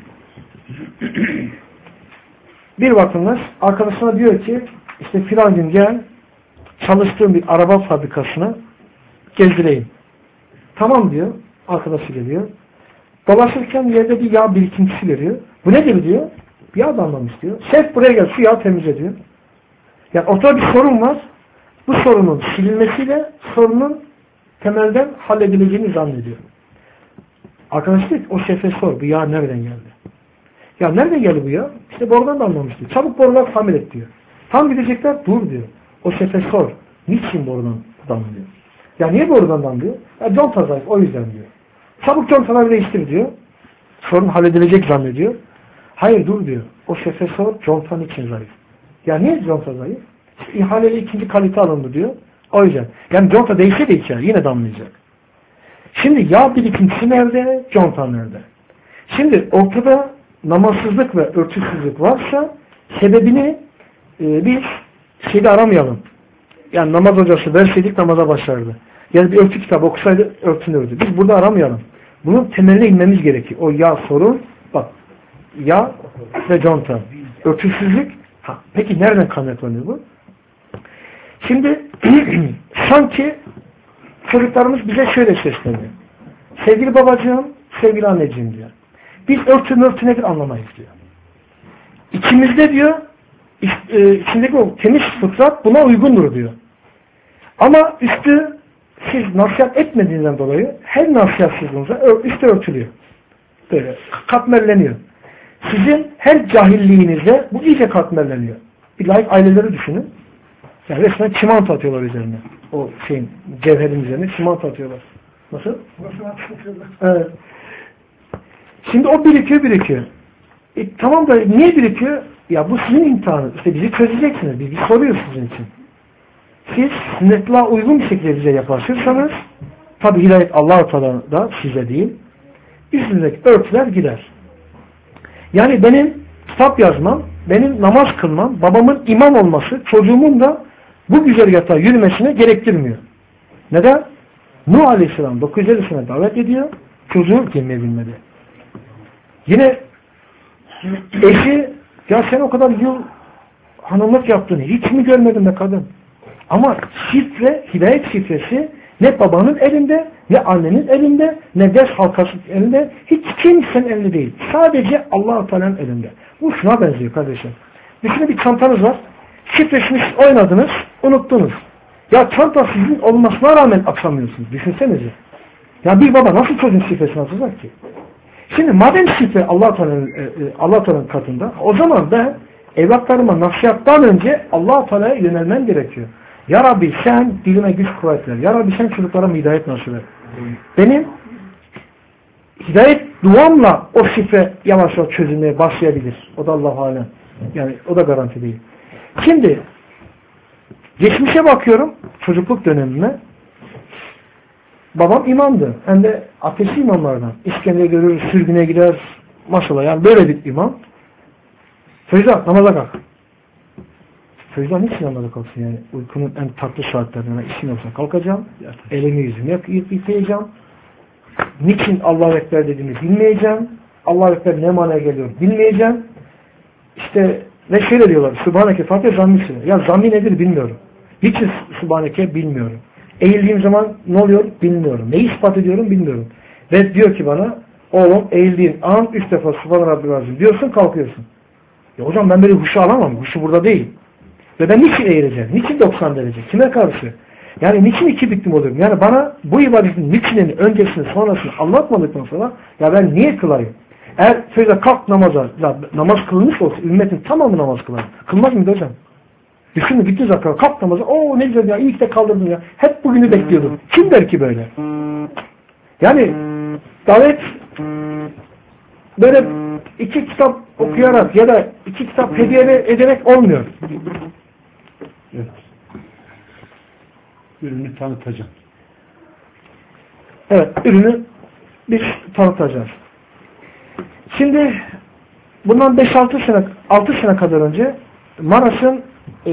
bir vatandaş arkadaşına diyor ki işte filan gün gel çalıştığım bir araba fabrikasına gezdireyim. Tamam diyor. Arkadaşı geliyor. Dolaşırken yerde bir yağ birikintisi görüyor. Bu nedir diyor. Bir yağ damlamış diyor. Şef buraya gel şu yağı temizle diyor. Yani ortada bir sorun var. Bu sorunun silinmesiyle sorunun temelden halledileceğini zannediyor. Arkadaş diyor ki o şefe sor. Bu yağ nereden geldi? Ya nereden geldi bu yağ? İşte borudan damlamış diyor. Çabuk borular tamir et diyor. Tam gidecekler dur diyor. O şefe sor. Niçin borudan damlıyor? Ya niye borudan damlıyor? Ya conta zayıf o yüzden diyor. Çabuk contaları değiştir diyor. Sorun halledilecek zannediyor. Hayır dur diyor. O şefe sor conta niçin zayıf? Ya niye conta zayıf? İşte ihaleyle ikinci kalite alındı diyor. O yüzden. Yani conta değişse de içer. Yine damlayacak. Şimdi yağ birikintisi nerede? Conta nerede? Şimdi ortada namazsızlık ve örtüsüzlük varsa sebebini biz şeyde aramayalım. Yani namaz hocası verseydik namaza başlardı. Yani bir örtü kitabı okusaydı örtünürdü. Biz burada aramayalım. Bunun temeline inmemiz gerekiyor. O yağ sorun Bak, yağ ve conta. Örtüsüzlük. Peki nereden kaynaklanıyor bu? Şimdi sanki çocuklarımız bize şöyle sesleniyor. Sevgili babacığım, sevgili anneciğim diyor. Biz örtü nedir anlamayız diyor. İçimizde diyor, içindeki o temiz fıtrat buna uygundur diyor. Ama üstü siz nasihat etmediğinden dolayı her nasihatsizliğinize üstü örtülüyor. Böyle katmerleniyor. Sizin her cahilliğinizde bu iyice katmerleniyor. Bir layık aileleri düşünün. Yani resmen çimento atıyorlar üzerine. O şeyin, cevherin üzerine çimento atıyorlar. Nasıl? Evet. Şimdi o birikiyor. Tamam da niye birikiyor? Ya bu sizin imtihanınız. İşte bizi çözeceksiniz. Bilgi soruyor sizin için. Siz sünnetlâha uygun bir şekilde bize yaklaşırsanız tabi hidayet Allah-u Teala'da size değil, üstündeki örtüler gider. Yani benim kitap yazmam, benim namaz kılmam, babamın imam olması çocuğumun da bu güzergahta yürümesine gerektirmiyor. Neden? Nuh Aleyhisselam 950 sene davet ediyor, çocuğu girmeyi bilmedi. Yine eşi, ya sen o kadar yıl hanımlık yaptın, hiç mi görmedin be kadın? Ama şifre, hidayet şifresi ne babanın elinde, ne annenin elinde, ne ders halkasının elinde, hiç kimsenin elinde değil. Sadece Allah-u Teala'nın elinde. Bu şuna benziyor kardeşim. Düşünün bir çantanız var. Şifresini siz oynadınız, unuttunuz. Ya çanta sizin olmasına rağmen açamıyorsunuz. Düşünsenize. Ya bir baba nasıl çocuğun şifresini açacak ki? Şimdi madem şifre Allah-u Teala'nın katında, o zaman ben evlatlarıma nasihattan önce Allah-u Teala'ya yönelmem gerekiyor. Ya Rabbi sen dilime güç kuvvet ver. Ya Rabbi sen çocuklarıma hidayet nasip et. Benim hidayet duamla o şifre yavaş yavaş çözülmeye başlayabilir. O da Allah-u Alem. Yani o da garanti değil. Şimdi geçmişe bakıyorum çocukluk dönemime. Babam imamdı. Hem de ateşli imamlardan. İskenderiye görür, sürgüne gider. Maşallah yani böyle bir imam. Feyza namaza kalk. Feyza niçin namaza kalksın yani? Uykunun en tatlı saatlerine işin olsa kalkacağım. Elimi yüzümü yıkayacağım. Niçin Allahu Ekber dediğimi bilmeyeceğim. Allahu Ekber ne manaya geliyor bilmeyeceğim. İşte ve şöyle diyorlar. Sübhaneke Fatiha zammisi. Ya zammi nedir bilmiyorum. Niçin Sübhaneke bilmiyorum. Eğildiğim zaman ne oluyor bilmiyorum. Neyi ispat ediyorum bilmiyorum. Ve diyor ki bana oğlum eğildiğin an 3 defa Sübhan Rabbil Azim diyorsun kalkıyorsun. Ya hocam ben böyle huşu alamam. Huşu burada değil. Ve ben niçin eğileceğim? Niçin 90 derece? Kime karşı? Yani niçin iki biktim oluyorum? Yani bana bu ibadetin niçinini, öncesini, sonrasını anlatmadıktan sonra ya ben niye kılayım? Eğer şöyle kalk namaza, namaz kılınmış olsa ümmetin tamamı namaz kılar. Kılmaz mıydı hocam? Düşünün gitti zaten kalk namaza. Oo ne güzel ya iyi ki de kaldırdım ya. Hep bugünü bekliyordum. Kim der ki böyle? Yani davet böyle 2 kitap okuyarak ya da 2 kitap hediye ederek olmuyor. Evet. Ürünü tanıtacağım. Evet, ürünü biz tanıtacağız. Şimdi bundan 6 sene kadar önce Maraş'ın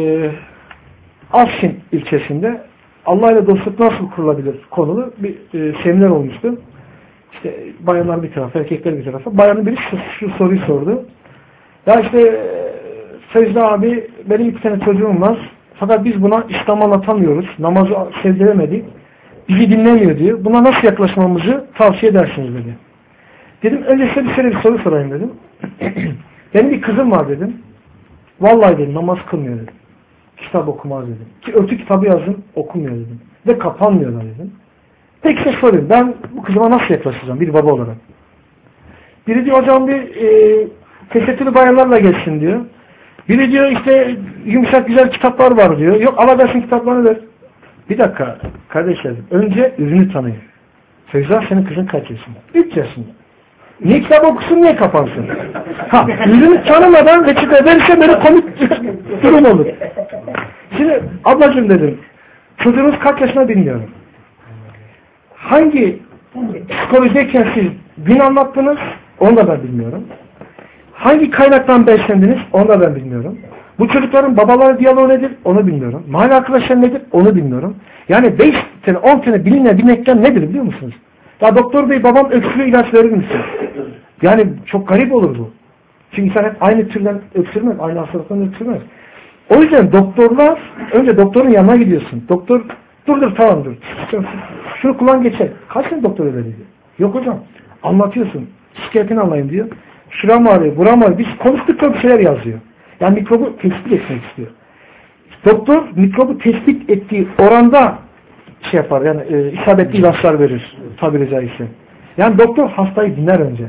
Afşin ilçesinde Allah ile dostluk nasıl kurulabilir konulu bir seminer olmuştu. İşte bayanlar bir tarafa, erkekler bir tarafa. Bayanın biri şu soruyu sordu. Ya işte Feyza abi benim 2 tane çocuğum var. Fakat biz buna İslam'ı anlatamıyoruz. Namazı sevdiremedik. Bizi dinlemiyor diyor. Buna nasıl yaklaşmamızı tavsiye edersiniz dedi. Dedim önce size şöyle bir soru sorayım dedim. Benim bir kızım var dedim. Vallahi dedim namaz kılmıyor dedim. Kitap okumaz dedim. Ki örtü kitabı yazdım okumuyor dedim. Ve kapanmıyor da dedim. Peki size sorayım. Ben bu kızıma nasıl yaklaşacağım bir baba olarak? Biri diyor hocam bir tesettürlü bayanlarla geçsin diyor. Biri diyor işte yumuşak güzel kitaplar var diyor. Yok alabilsin kitaplarını ver. Bir dakika kardeşlerim. Önce ürünü tanıyın. Feyza senin kızın kaç yaşında? 3 yaşında. Niye kitap okusun niye kapansın? Ürünü tanımadan reçete verirse böyle komik durum olur. Şimdi ablacığım dedim. Çocuğunuz kaç yaşında bilmiyorum. Hangi psikolojideyken siz din anlattınız? Onu da ben bilmiyorum. Hangi kaynaktan beslendiniz? Onu da ben bilmiyorum. Bu çocukların babaları diyaloğu nedir? Onu bilmiyorum. Mahalle arkadaşları nedir? Onu bilmiyorum. Yani 5 sene 10 sene bilmekten nedir biliyor musunuz? Ya doktor bey babam öksürüğü ilaç verir misin? Yani çok garip olur bu. Çünkü insan hep aynı türden öksürmez, aynı hastalıktan öksürmez. O yüzden doktorlar, önce doktorun yanına gidiyorsun. Doktor, dur tamam dur. Şunu kullan geçer. Kaç tane doktor öyle diyor? Yok hocam. Anlatıyorsun. Şikayetini anlayayım diyor. Şuram ağrıyor, buram ağrıyor. Biz konuştukça bir şeyler yazıyor. Yani mikrobu tespit etmek istiyor. Doktor mikrobu tespit ettiği oranda şey yapar. Yani isabetli ilaçlar verir. Tabiri caizse. Yani doktor hastayı dinler önce.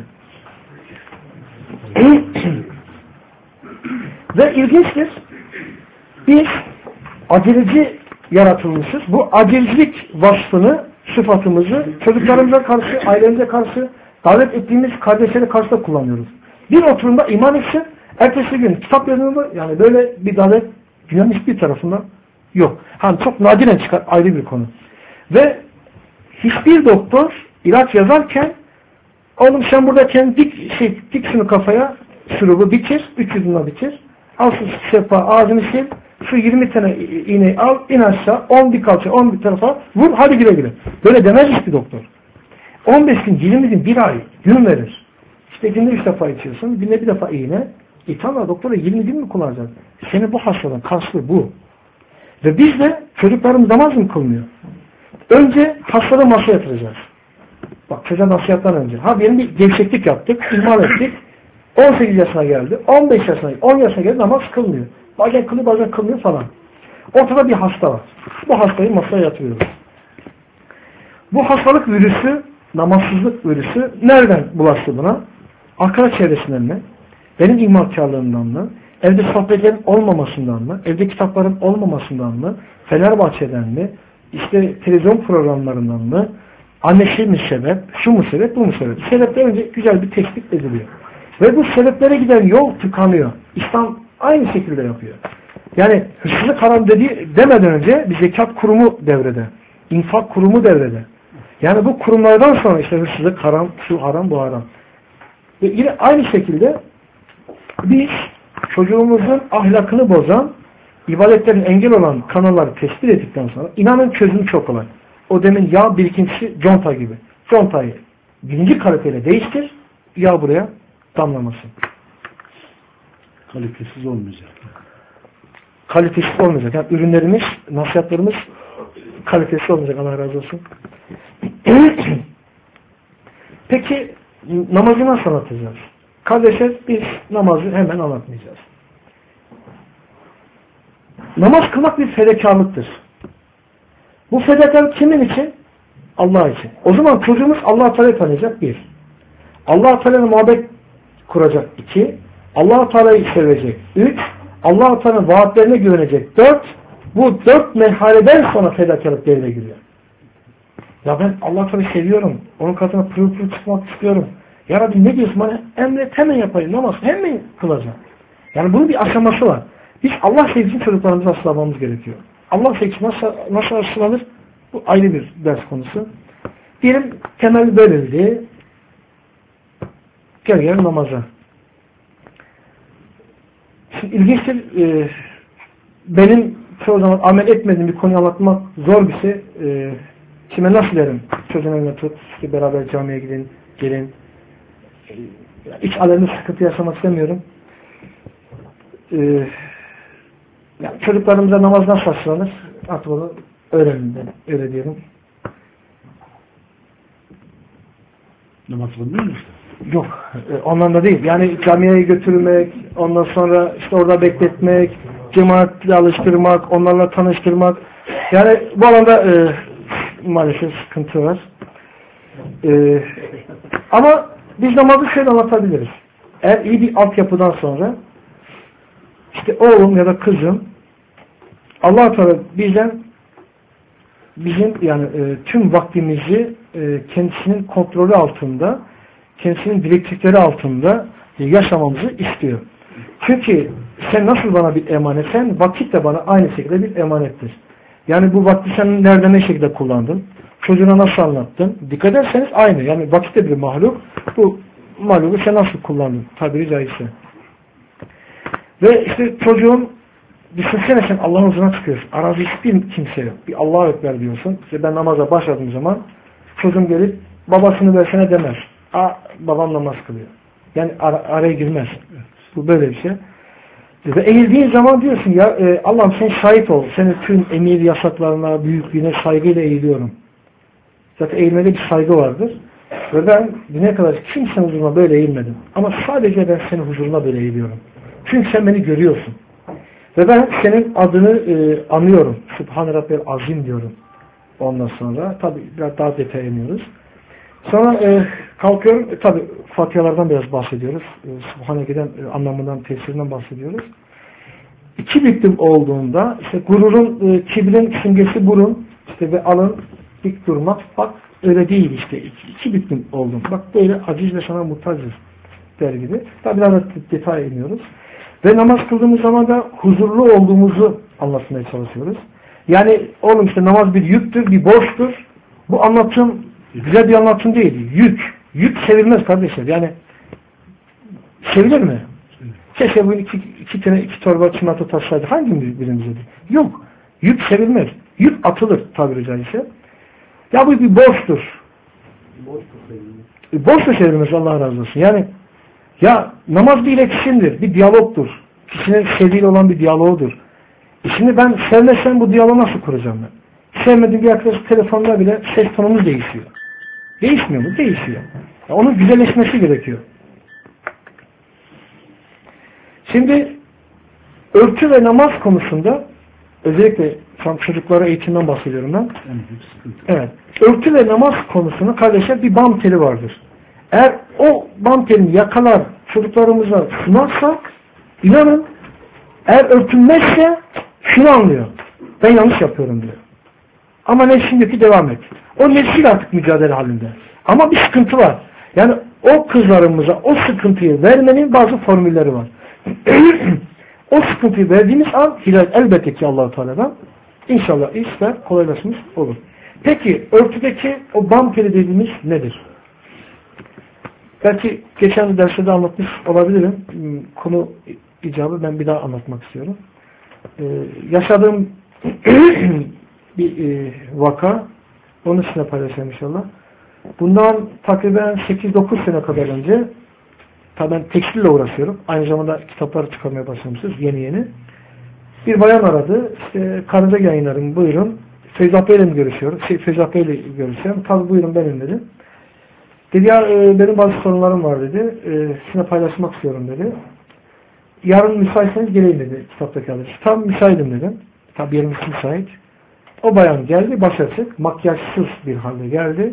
Ve ilginçtir. Biz aceleci yaratılmışız. Bu acelecilik vasfını, sıfatımızı çocuklarımıza karşı, ailemize karşı, davet ettiğimiz kardeşlere karşı da kullanıyoruz. Bir oturumda iman etsin, ertesi gün kitap yazımında, yani böyle bir davet dünyanın hiçbir tarafında yok. Hani çok nadiren çıkar, ayrı bir konu. Ve hiçbir doktor ilaç yazarken oğlum sen buradayken dik şunu kafaya, şurubu bitir, 300 lira bitir. Al şu sefa, ağzını sil, şu 20 tane iğneyi al, in aşağı, 10 bir kalça, 10 bir tarafa vur, hadi güle güle. Böyle demez hiçbir doktor. 15 gün, 20 gün, 1 ay gün verir. İşte günde 3 defa içiyorsun, günde 1 defa iğne. Tamam doktora 20 gün mü kullanacak? Senin bu hastalığın karşılığı bu. Ve biz de çocuklarımız namaz mı kılmıyor? Önce hastalığı masaya yatıracağız. Bak çocuğa nasihattan önce. Diyelim bir gevşeklik yaptık, ihmal ettik. 18 yaşına geldi, 15 yaşına geldi, 10 yaşına geldi, namaz kılmıyor. Bazen kılıyor, bazen kılmıyor falan. Ortada bir hasta var. Bu hastayı masaya yatırıyoruz. Bu hastalık virüsü, namazsızlık virüsü nereden bulaştı buna? Arkadaş çevresinden mi? Benim ihmalkarlığımdan mı? Evde sohbetlerin olmamasından mı? Evde kitapların olmamasından mı? Fenerbahçe'den mi? İşte televizyon programlarından mı? Annesi mi sebep? Şu mu sebep? Bu mu sebep? Sebepler önce güzel bir tespit ediliyor. Ve bu sebeplere giden yol tıkanıyor. İslam aynı şekilde yapıyor. Yani hırsızlık haram demeden önce bir zekat kurumu devrede. İnfak kurumu devrede. Yani bu kurumlardan sonra işte hırsızlık haram, şu haram, bu haram. Ve yine aynı şekilde biz çocuğumuzun ahlakını bozan, ibadetlerin engel olan kanalları tespit ettikten sonra inanın çözümü çok kolay. O demin yağ birikintisi conta gibi. Contayı birinci kaliteyle değiştir, yağ buraya damlamasın. Kalitesiz olmayacak. Kalitesiz olmayacak. Yani ürünlerimiz, nasihatlarımız kalitesiz olmayacak. Allah razı olsun. Peki namazı nasıl anlatacağız? Kardeşler biz namazı hemen anlatmayacağız. Namaz kılmak bir fedakarlıktır. Bu fedakarlık kimin için? Allah için. O zaman çocuğumuz Allah-u Teala'yı tanıyacak bir. Allah-u Teala'nın muhabbet kuracak 2. Allah-u Teala'yı sevecek 3. Allah-u Teala'nın vaatlerine güvenecek 4. Bu 4 merhaleden sonra fedakarlık devreye giriyor. Ya ben Allah-u Teala'yı seviyorum. Onun katına pırıl pırıl çıkmak istiyorum. Ya Rabbi ne diyorsun bana? Emret hemen yapayım. Namaz hemen kılacağım. Yani bunun bir aşaması var. Biz Allah sevgisini çocuklarımıza aşılamamız gerekiyor. Allah sevgisi nasıl aşılanır? Bu ayrı bir ders konusu. Diyelim temel verildi. Gel namaza. Şimdi ilginçtir. Benim çoğu zaman amel etmediğim bir konuyu anlatmak zor bir şey. Kime nasıl derim? Çocuğun önüne tut. İşte beraber camiye gidin. Gelin. İç alemde sıkıntı yaşamak istemiyorum. Yani çocuklarımıza namaz nasıl aşılanır? Artık onu öğrenin. Öyle diyelim. Namaz kılmıyor musun? Yok. Ondan da değil. Yani camiye götürmek, ondan sonra işte orada bekletmek, cemaatle alıştırmak, onlarla tanıştırmak. Yani bu alanda maalesef sıkıntı var. Ama biz namazı şöyle anlatabiliriz. Eğer iyi bir altyapıdan sonra işte oğlum ya da kızım Allah-u Teala bizim yani tüm vaktimizi kendisinin kontrolü altında, kendisinin direktifleri altında yaşamamızı istiyor. Çünkü sen nasıl bana bir emanetsen, vakit de bana aynı şekilde bir emanettir. Yani bu vakti sen nerede ne şekilde kullandın? Çocuğuna nasıl anlattın? Dikkat ederseniz aynı. Yani vakit de bir mahluk. Bu mahluku sen nasıl kullandın? Tabiri caizse. Ve işte çocuğun düşünsene sen Allah'ın huzuruna çıkıyorsun. Arazı hiçbir kimse yok. Bir Allah'a ekber diyorsun. İşte ben namaza başladığım zaman çocuğum gelip babasını versene demez. Babam namaz kılıyor. Yani araya girmez. Bu böyle bir şey. Ve eğildiğin zaman diyorsun ya Allah'ım sen şahit ol. Senin tüm emir yasaklarına, büyüklüğüne saygıyla eğiliyorum. Zaten eğilmede bir saygı vardır. Ve ben düne kadar kimsenin huzuruna böyle eğilmedim. Ama sadece ben senin huzuruna böyle eğiliyorum. Çünkü sen beni görüyorsun. Ve ben senin adını anıyorum. Subhan Rabbel Azim diyorum. Ondan sonra tabi biraz daha detaya iniyoruz. Sonra kalkıyorum. Tabi Fatihalardan biraz bahsediyoruz. Subhaneke'den anlamından, tefsirinden bahsediyoruz. İki büklüm olduğunda işte gururun, kibrin simgesi burun işte ve alın dik durmak. Bak öyle değil işte. İki büklüm oldum. Bak böyle aciz ve sana muhtacız der gibi. Tabi biraz da detaya iniyoruz. Ve namaz kıldığımız zaman da huzurlu olduğumuzu anlatmaya çalışıyoruz. Yani oğlum işte namaz bir yüktür, bir borçtur. Bu anlatım güzel bir anlatım değil. Yük. Yük sevilmez kardeşler. Yani sevilir mi? Keşke bugün iki torba çimento taşsaydı. Hangi birimize? Yok. Yük sevilmez. Yük atılır tabiri caizse. Ya bu bir borçtur. Borç da sevilmez Allah razı olsun. Yani ya namaz bir iletişimdir. Bir diyalogtur. Kişinin sevdiğiyle olan bir diyaloğudur. Şimdi ben sevmezsem bu diyaloğu nasıl kuracağım ben? Sevmediğim bir arkadaş telefonda bile ses tonumuz değişiyor. Değişmiyor mu? Değişiyor. Onun güzelleşmesi gerekiyor. Şimdi örtü ve namaz konusunda özellikle çocuklara eğitimden bahsediyorum ben. Evet. Örtü ve namaz konusunda kardeşler bir bam teli vardır. Eğer o bam telini yakalar çocuklarımıza sunarsak inanın eğer örtünmezse şunu anlıyor. Ben yanlış yapıyorum diyor. Ama nefsindeki devam et. O nefsiyle artık mücadele halinde. Ama bir sıkıntı var. Yani o kızlarımıza o sıkıntıyı vermenin bazı formülleri var. O sıkıntıyı verdiğimiz an hilal elbette ki Allah-u Teala'dan inşallah işler kolaylaşmış olur. Peki örtüdeki o bam teli dediğimiz nedir? Belki geçen derste de anlatmış olabilirim. Konu icabı ben bir daha anlatmak istiyorum. Yaşadığım bir vaka onu sizinle paylaşacağım inşallah. Bundan takriben 8-9 sene kadar önce tabii ben tekstille uğraşıyorum. Aynı zamanda kitapları çıkarmaya başlamışız yeni. Bir bayan aradı. İşte Karınca Yayınlarım buyurun. Feyzullah Bey'le mi görüşüyorum? Feyzullah Bey'le görüşüyorum. Tabii buyurun benim dedim. Dedi ya benim bazı sorunlarım var dedi. Sizinle paylaşmak istiyorum dedi. Yarın müsaitseniz geleyim dedi kitaptaki adresi. Tam müsaitim dedim. Tabii yerimiz müsait. O bayan geldi baş açık. Makyajsız bir halde geldi.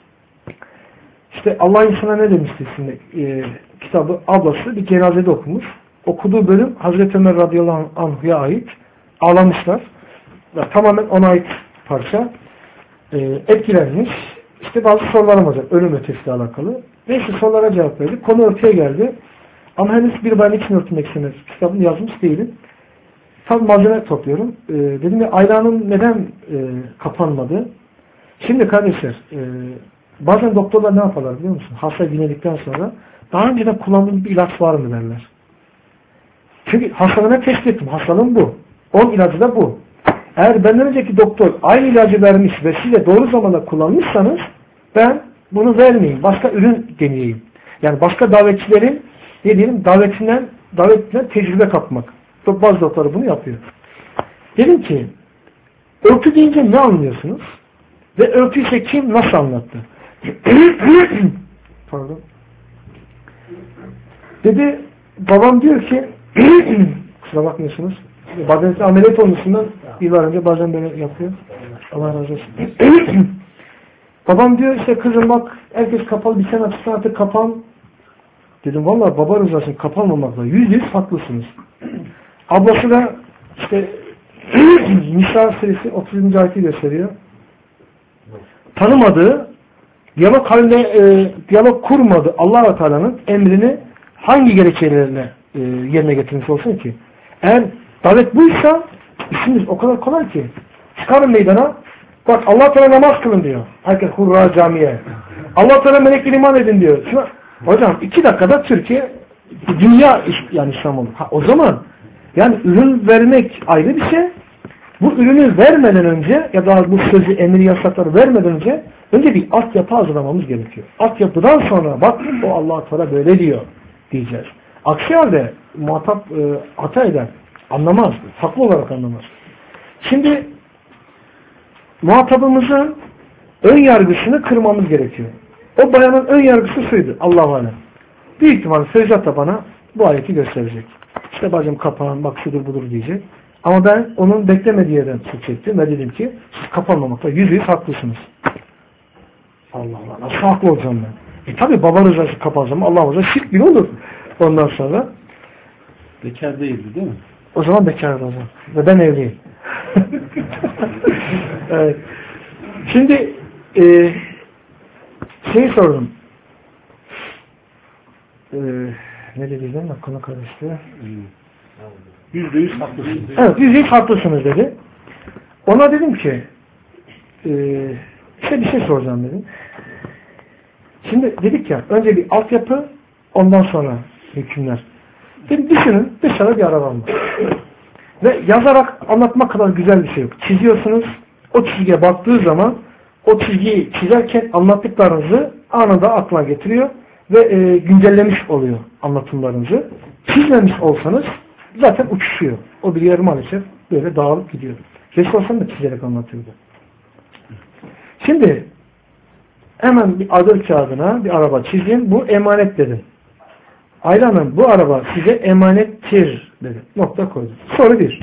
İşte Allah insana ne demişti şimdi? Kitabı ablası bir cenazede okumuş. Okuduğu bölüm Hazreti Ömer radıyallahu anh'a ait. Ağlamışlar. Tamamen ona ait parça. Etkilenmiş. İşte bazı sorularım olacak. Ölüm ötesiyle alakalı. Neyse sorulara cevap verdik. Konu örtüye geldi. Ama henüz bir bayan için örtmek istemez. Kitabını yazmış değilim. Tabi malzeme topluyorum. Dedim ya ayranım neden kapanmadı? Şimdi kardeşler bazen doktorlar ne yaparlar biliyor musun? Hasta dinledikten sonra daha önceden kullandığım bir ilaç var mı derler. Çünkü hastalığına tespit ettim. Hastalığım bu. 10 ilacı da bu. Eğer benden önceki doktor aynı ilacı vermiş ve siz de doğru zamanda kullanmışsanız ben bunu vermeyeyim. Başka ürün deneyeyim. Yani başka davetçilerin ne diyelim davetinden tecrübe kapmak. Bazı doktorlar bunu yapıyor. Dedim ki örtü deyince ne anlıyorsunuz? Ve örtü ise kim nasıl anlattı? Pardon. Dedi babam diyor ki kusura bakmıyorsunuz. Bazen ameliyat olmuşsundan yıllar önce bazen böyle yapıyor. Allah razı olsun. Babam diyor işte kızım bak herkes kapalı bir sen açısın artık kapan. Dedim vallahi baba rızası kapanmamakla %100 haklısınız. Ablası da işte Nisa serisi 30. ayeti gösteriyor. Tanımadığı, diyalog halinde diyalog kurmadı Allah-u Teala'nın emrini hangi gerekçelerine yerine getirmiş olsun ki? Eğer davet buysa işimiz o kadar kolay ki. Çıkarın meydana. Bak Allah-u Teala namaz kılın diyor. Herkes hurra camiye. Allah-u Teala melekleri iman edin diyor. Şimdi, hocam 2 dakikada Türkiye dünya yani İslam olur. O zaman yani ürün vermek ayrı bir şey. Bu ürünü vermeden önce ya da bu sözü, emir, yasakları vermeden önce bir altyapı hazırlamamız gerekiyor. Altyapıdan sonra bak o Allah-u Teala böyle diyor. diyeceğiz. Aksi halde muhatap hata eder. Anlamaz. Haklı olarak anlamaz. Şimdi muhatabımızın ön yargısını kırmamız gerekiyor. O bayanın ön yargısı şuydu. Allahu alem. Büyük ihtimalle Feyzat da bana bu ayeti gösterecek. İşte bacım kapağın bak şudur budur diyecek. Ama ben onun beklemediği yerden suç çektim ve dedim ki siz kapanmamakta %100 haklısınız. Allah Allah nasıl haklı olacağım ben? Tabi baba rızası kapansam Allah rızası şirk bile olur. Ondan sonra bekar değildi değil mi? O zaman bekardı o zaman. Ve ben evliyim. Evet. Şimdi şeyi sordum. Ne dediğim konu karıştı. %100 haklısınız. Evet, %100 haklısınız dedi. Ona dedim ki işte bir şey soracağım dedim. Şimdi dedik ya önce bir altyapı ondan sonra hükümler. Şimdi düşünün dışarıda bir arabam var. Ve yazarak anlatmak kadar güzel bir şey yok. Çiziyorsunuz. O çizgiye baktığı zaman o çizgiyi çizerken anlattıklarınızı anında aklına getiriyor ve güncellemiş oluyor anlatımlarınızı. Çizmemiş olsanız zaten uçuşuyor. O bilgiler maalesef böyle dağılıp gidiyor. Resul Hasan da çizerek anlatıyordu. Şimdi hemen bir adır kağıdına bir araba çizeyim. Bu emanet dedim. Ayla Hanım bu araba size emanettir dedi. Nokta koydu. Soru 1.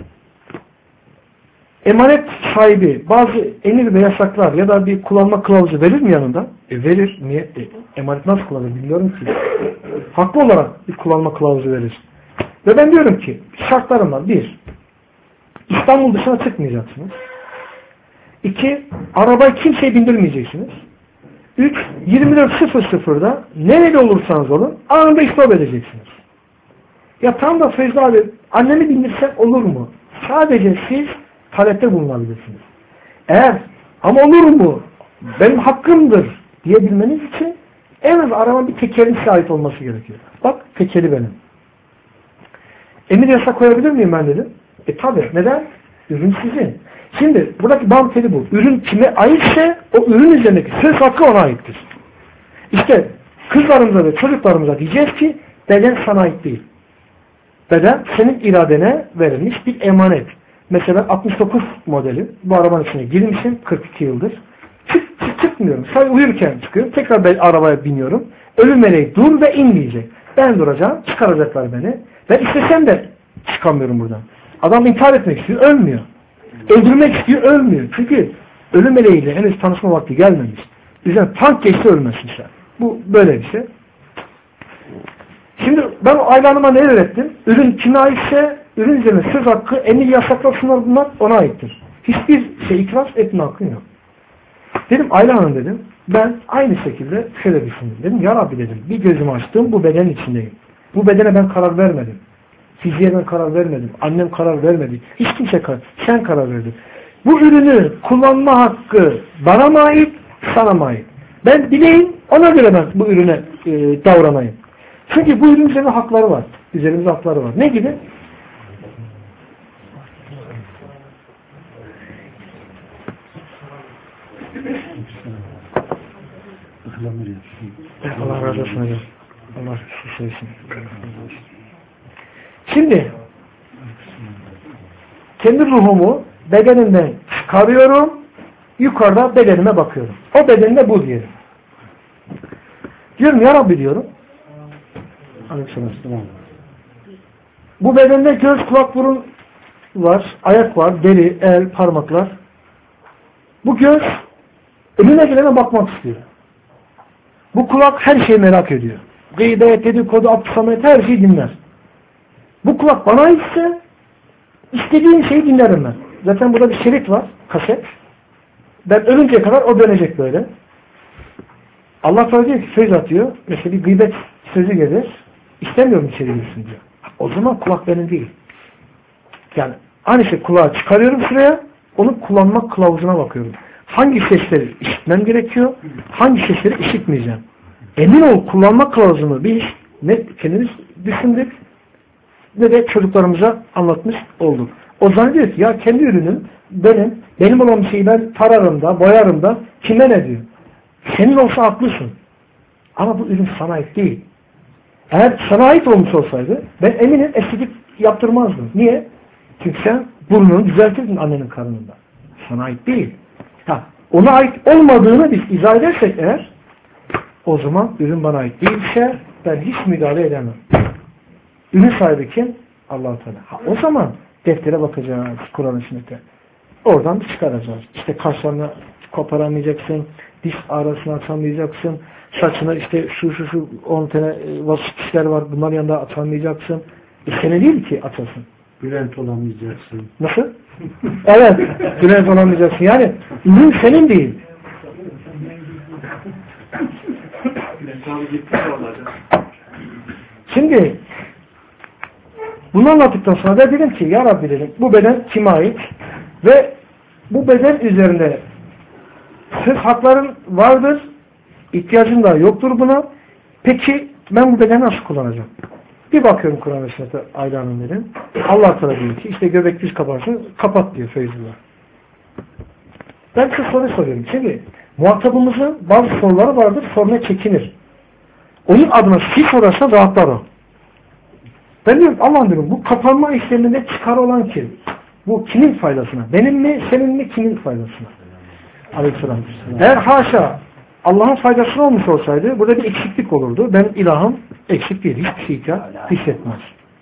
Emanet sahibi bazı emir ve yasaklar ya da bir kullanma kılavuzu verir mi yanında? Verir. Niye? Emanet nasıl kullanır bilmiyorum ki. Haklı olarak bir kullanma kılavuzu verir. Ve ben diyorum ki şartlarım var. 1. İstanbul dışına çıkmayacaksınız. 2. Arabayı kimseye bindirmeyeceksiniz. 3. 24.00'da nerede olursanız olun anında istop edeceksiniz. Ya tam da Feyzi abi annemi bindirsek olur mu? Sadece siz talepte bulunabilirsiniz. Eğer ama olur mu? Benim hakkımdır diyebilmeniz için en az arabanın bir tekerin size ait olması gerekiyor. Bak tekeri benim. Emir yasak koyabilir miyim ben dedim. Tabi. Neden? Ürün sizin. Şimdi buradaki banteli bu. Ürün kime aitse o ürün üzerindeki söz hakkı ona aittir. İşte kızlarımıza ve çocuklarımıza diyeceğiz ki beden sana ait değil. Beden senin iradene verilmiş bir emanet. Mesela 69 modeli bu arabanın içine girmişim 42 yıldır. Çıkmıyorum. Sadece uyurken çıkıyorum. Tekrar ben arabaya biniyorum. Ölüm meleği dur ve in diyecek. Ben duracağım. Çıkaracaklar beni. Ben istesem de çıkamıyorum buradan. Adam intihar etmek istiyor. Ölmüyor. Öldürmek istiyor. Ölmüyor. Çünkü ölüm meleğiyle henüz tanışma vakti gelmemiş. Bizden tank geçti ölmesin sen. Bu böyle bir şey. Şimdi ben Ayla Hanım'a ne öğrettim? Ürün kime aitse ürün üzerine söz hakkı, emir yasaklar şunlar bunlar ona aittir. Hiçbir şey itiraz etme hakkın yok. Dedim Ayla Hanım dedim. Ben aynı şekilde şöyle düşündüm. Dedim ya Rabbi dedim. Bir gözümü açtım bu bedenin içindeyim. Bu bedene ben karar vermedim. Fiziğe ben karar vermedim. Annem karar vermedi. Hiç kimse karar. Sen karar verdin. Bu ürünü kullanma hakkı bana mı ait, sana mı ait? Ben bileyim ona göre ben bu ürüne davranayım. Çünkü bu ürün üzerinde hakları var. Üzerimizde hakları var. Ne gibi? Allah razı olsun hocam. Allah sevsin. Şimdi kendi ruhumu bedenimden çıkarıyorum. Yukarıda bedenime bakıyorum. O bedenine bu diyelim. Diyorum ya Rabbi diyorum. Bu bedende göz, kulak, burun var, ayak var, deri, el, parmaklar. Bu göz önüne gelene bakmak istiyor. Bu kulak her şeyi merak ediyor. Gıybet, dedikodu, apsamet her şeyi dinler. Bu kulak bana aitse istediğim şeyi dinlerim ben. Zaten burada bir şerit var, kaset. Ben ölünceye kadar o dönecek böyle. Allah Teala diyor ki söz atıyor. Mesela bir gıybet sözü gelir. İstemiyorum içeri girsin diyor. O zaman kulak benim değil. Yani aynı şey kulağı çıkarıyorum şuraya. Onu kullanmak kılavuzuna bakıyorum. Hangi sesleri işitmem gerekiyor? Hangi sesleri işitmeyeceğim? Emin ol kullanmak kılavuzunu biz ne kendimiz düşündük ne de çocuklarımıza anlatmış olduk. O zannediyor ki ya kendi ürünüm benim olan bir şeyi ben tararım da boyarım da kime ne diyor? Senin olsa haklısın. Ama bu ürün sana ait değil. Eğer sana ait olmuş olsaydı ben eminim estetik yaptırmazdım. Niye? Çünkü sen burnunu düzeltirdin annenin karnında. Sana ait değil. Ona ait olmadığını biz izah edersek eğer, o zaman ürün bana ait değilse ben hiç müdahale edemem. Ürün sahibi kim? Allah-u Teala. O zaman deftere bakacağız, Kur'an-ı Sünnet'e. Oradan bir çıkaracağız. İşte kaşlarını koparamayacaksın, diş arasını açamayacaksın, saçına işte şu 10 tane vasıf işler var, bunların yanında açamayacaksın. Sene değil ki açasın. Bülent olamayacaksın. Nasıl? Evet, Bülent olamayacaksın. Yani ürün senin değil. Şimdi bunu anlattıktan sonra da dedim ki ya Rabbi dedim, bu beden kime ait ve bu beden üzerinde söz hakların vardır, ihtiyacın da yoktur buna. Peki ben bu bedeni nasıl kullanacağım? Bir bakıyorum Kur'an-ı Sünnet'e Ayla Hanım dedim. Allah Teala diyor ki işte göbek düz kaparsın, kapat diyor Feyzullah. Ben size soru soruyorum. Şimdi muhatabımızın bazı soruları vardır, sormaya çekinir. Onun adına siz sorarsa rahatlar o. Ben diyorum Allah'ım diyorum, bu kapanma işleminde çıkar olan kim? Bu kimin faydasına? Benim mi, senin mi, kimin faydasına? Aleyhisselam. Eğer haşa Allah'ın faydasına olmuş olsaydı burada bir eksiklik olurdu. Benim ilahım eksik değil. Hiçbir şey hissetmez.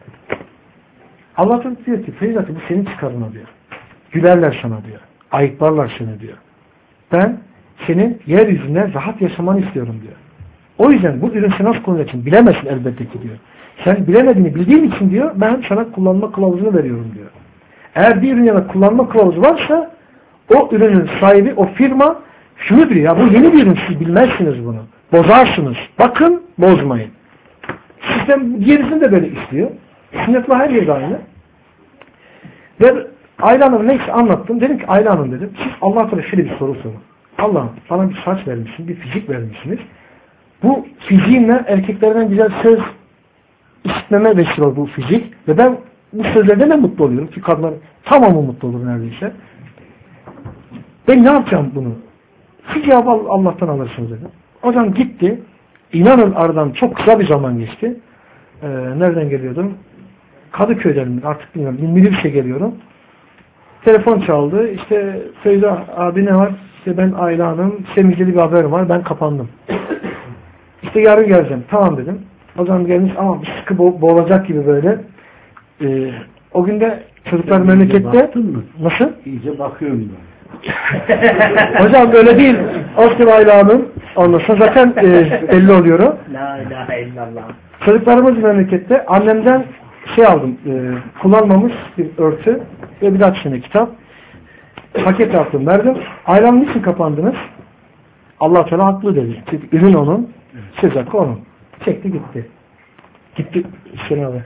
Allah diyor ki Feyzat'ı bu senin çıkarına diyor. Gülerler sana diyor. Ayıplarlar seni diyor. Ben senin yeryüzünde rahat yaşamanı istiyorum diyor. O yüzden bu ürün sen nasıl kullanacaksın bilemezsin elbette ki diyor. Sen bilemediğini bildiğin için diyor ben sana kullanma kılavuzunu veriyorum diyor. Eğer bir ürün yanında kullanma kılavuzu varsa o ürünün sahibi, o firma şunu diyor ya bu yeni bir ürün siz bilmezsiniz bunu. Bozarsınız. Bakın bozmayın. Sistem gerisini de böyle istiyor. Sünnetle her yerde aynı. Ve Ayla Hanım neyse anlattım. Dedim ki Ayla Hanım dedim. Siz Allah'a kadar şöyle bir soru sorun. Allah'ım bana bir saç vermişsiniz, bir fizik vermişsiniz. Bu fiziğimle erkeklerden güzel söz işitmeme vesile olur bu fizik. Ve ben bu sözlerden de mutlu oluyorum ki kadınlar tamamı mutlu olur neredeyse. Ben ne yapacağım bunu? Siz cevabı Allah'tan alırsınız dedim. O zaman gitti. İnanın aradan çok kısa bir zaman geçti. Nereden geliyordum? Kadıköy'den artık bilmiyorum. Minibüse geliyorum. Telefon çaldı. İşte Feyza abi ne var? İşte ben Ayla Hanım. Size müjdeli bir haber var. Ben kapandım. İşte yarın geleceğim. Tamam dedim. O zaman gelmiş ama bir sıkı boğulacak gibi böyle. O günde çocuklar memlekette nasıl? İyice bakıyorum ben. Hocam öyle değil. Oscar Ayla Hanım olmasa zaten belli oluyor. La ilahe illallah. Çocuklarımız memlekette annemden şey aldım. Kullanmamış bir örtü ve birkaç tane kitap. Paket yaptım verdim. Ayla Hanım niçin kapandınız? Allah Teala haklı dedi. Çünkü ürün onun. Söz hakkı onun. Çekti gitti. Gitti. Hüseyin abi.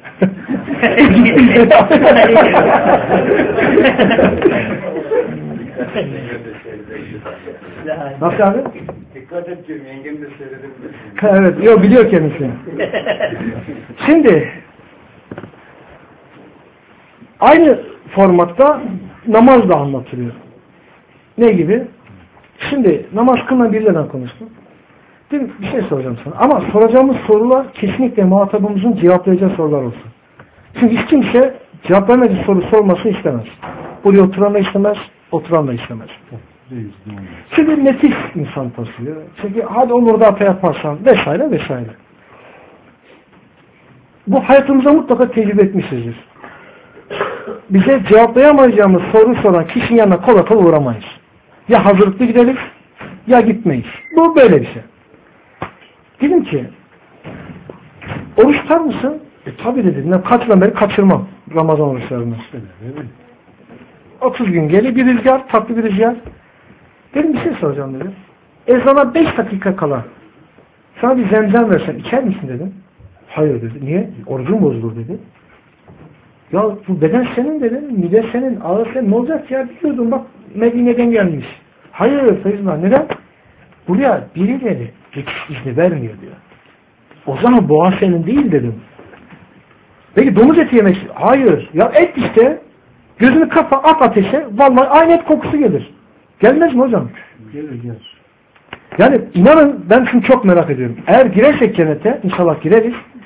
Nasıl abi? Dikkat et diyorum. Yengem de seyredebilir. Evet. Yok biliyor kendisi. Şimdi aynı formatta namaz da anlatılıyor. Ne gibi? Şimdi namaz kılınan birilerden konuştum. Dedim bir şey soracağım sana. Ama soracağımız sorular kesinlikle muhatabımızın cevaplayacağı sorular olsun. Çünkü hiç kimse cevaplamayacağı soru sormasını istemez. Buraya oturan da istemez, oturan da istemez. Çünkü nefis insan taşıyor. Çünkü hadi olur da hata yaparsan vesaire vesaire. Bu hayatımızda mutlaka tecrübe etmişizdir. Bize cevaplayamayacağımız soru soran kişinin yanına kolay kolay uğramayız. Ya hazırlıklı gideriz ya gitmeyiz. Bu böyle bir şey. Dedim ki oruç tutar mısın? Tabii dedim. Kaç yıldan beri kaçırmam Ramazan oruçlarını. 30 gün geli bir rüzgar, tatlı bir rüzgar. Dedim bir şey soracağım dedim. Ezana 5 dakika kala sana bir zemzem versen içer misin dedim. Hayır dedi. Niye? Orucun bozulur dedi. Ya bu beden senin dedim. Mide senin, ağır senin. Ne olacak ya? Biliyordum bak Medine'den gelmiş. Hayır Feyzullah neden? Buraya birileri geçiş izni vermiyor diyor. O zaman boğa senin değil dedim. Peki domuz eti yemek? Hayır. Ya et işte. Gözünü kapa at ateşe. Vallahi aynı et kokusu gelir. Gelmez mi hocam? Gelir. Yani inanın ben şunu çok merak ediyorum. Eğer girersek cennete inşallah gireriz.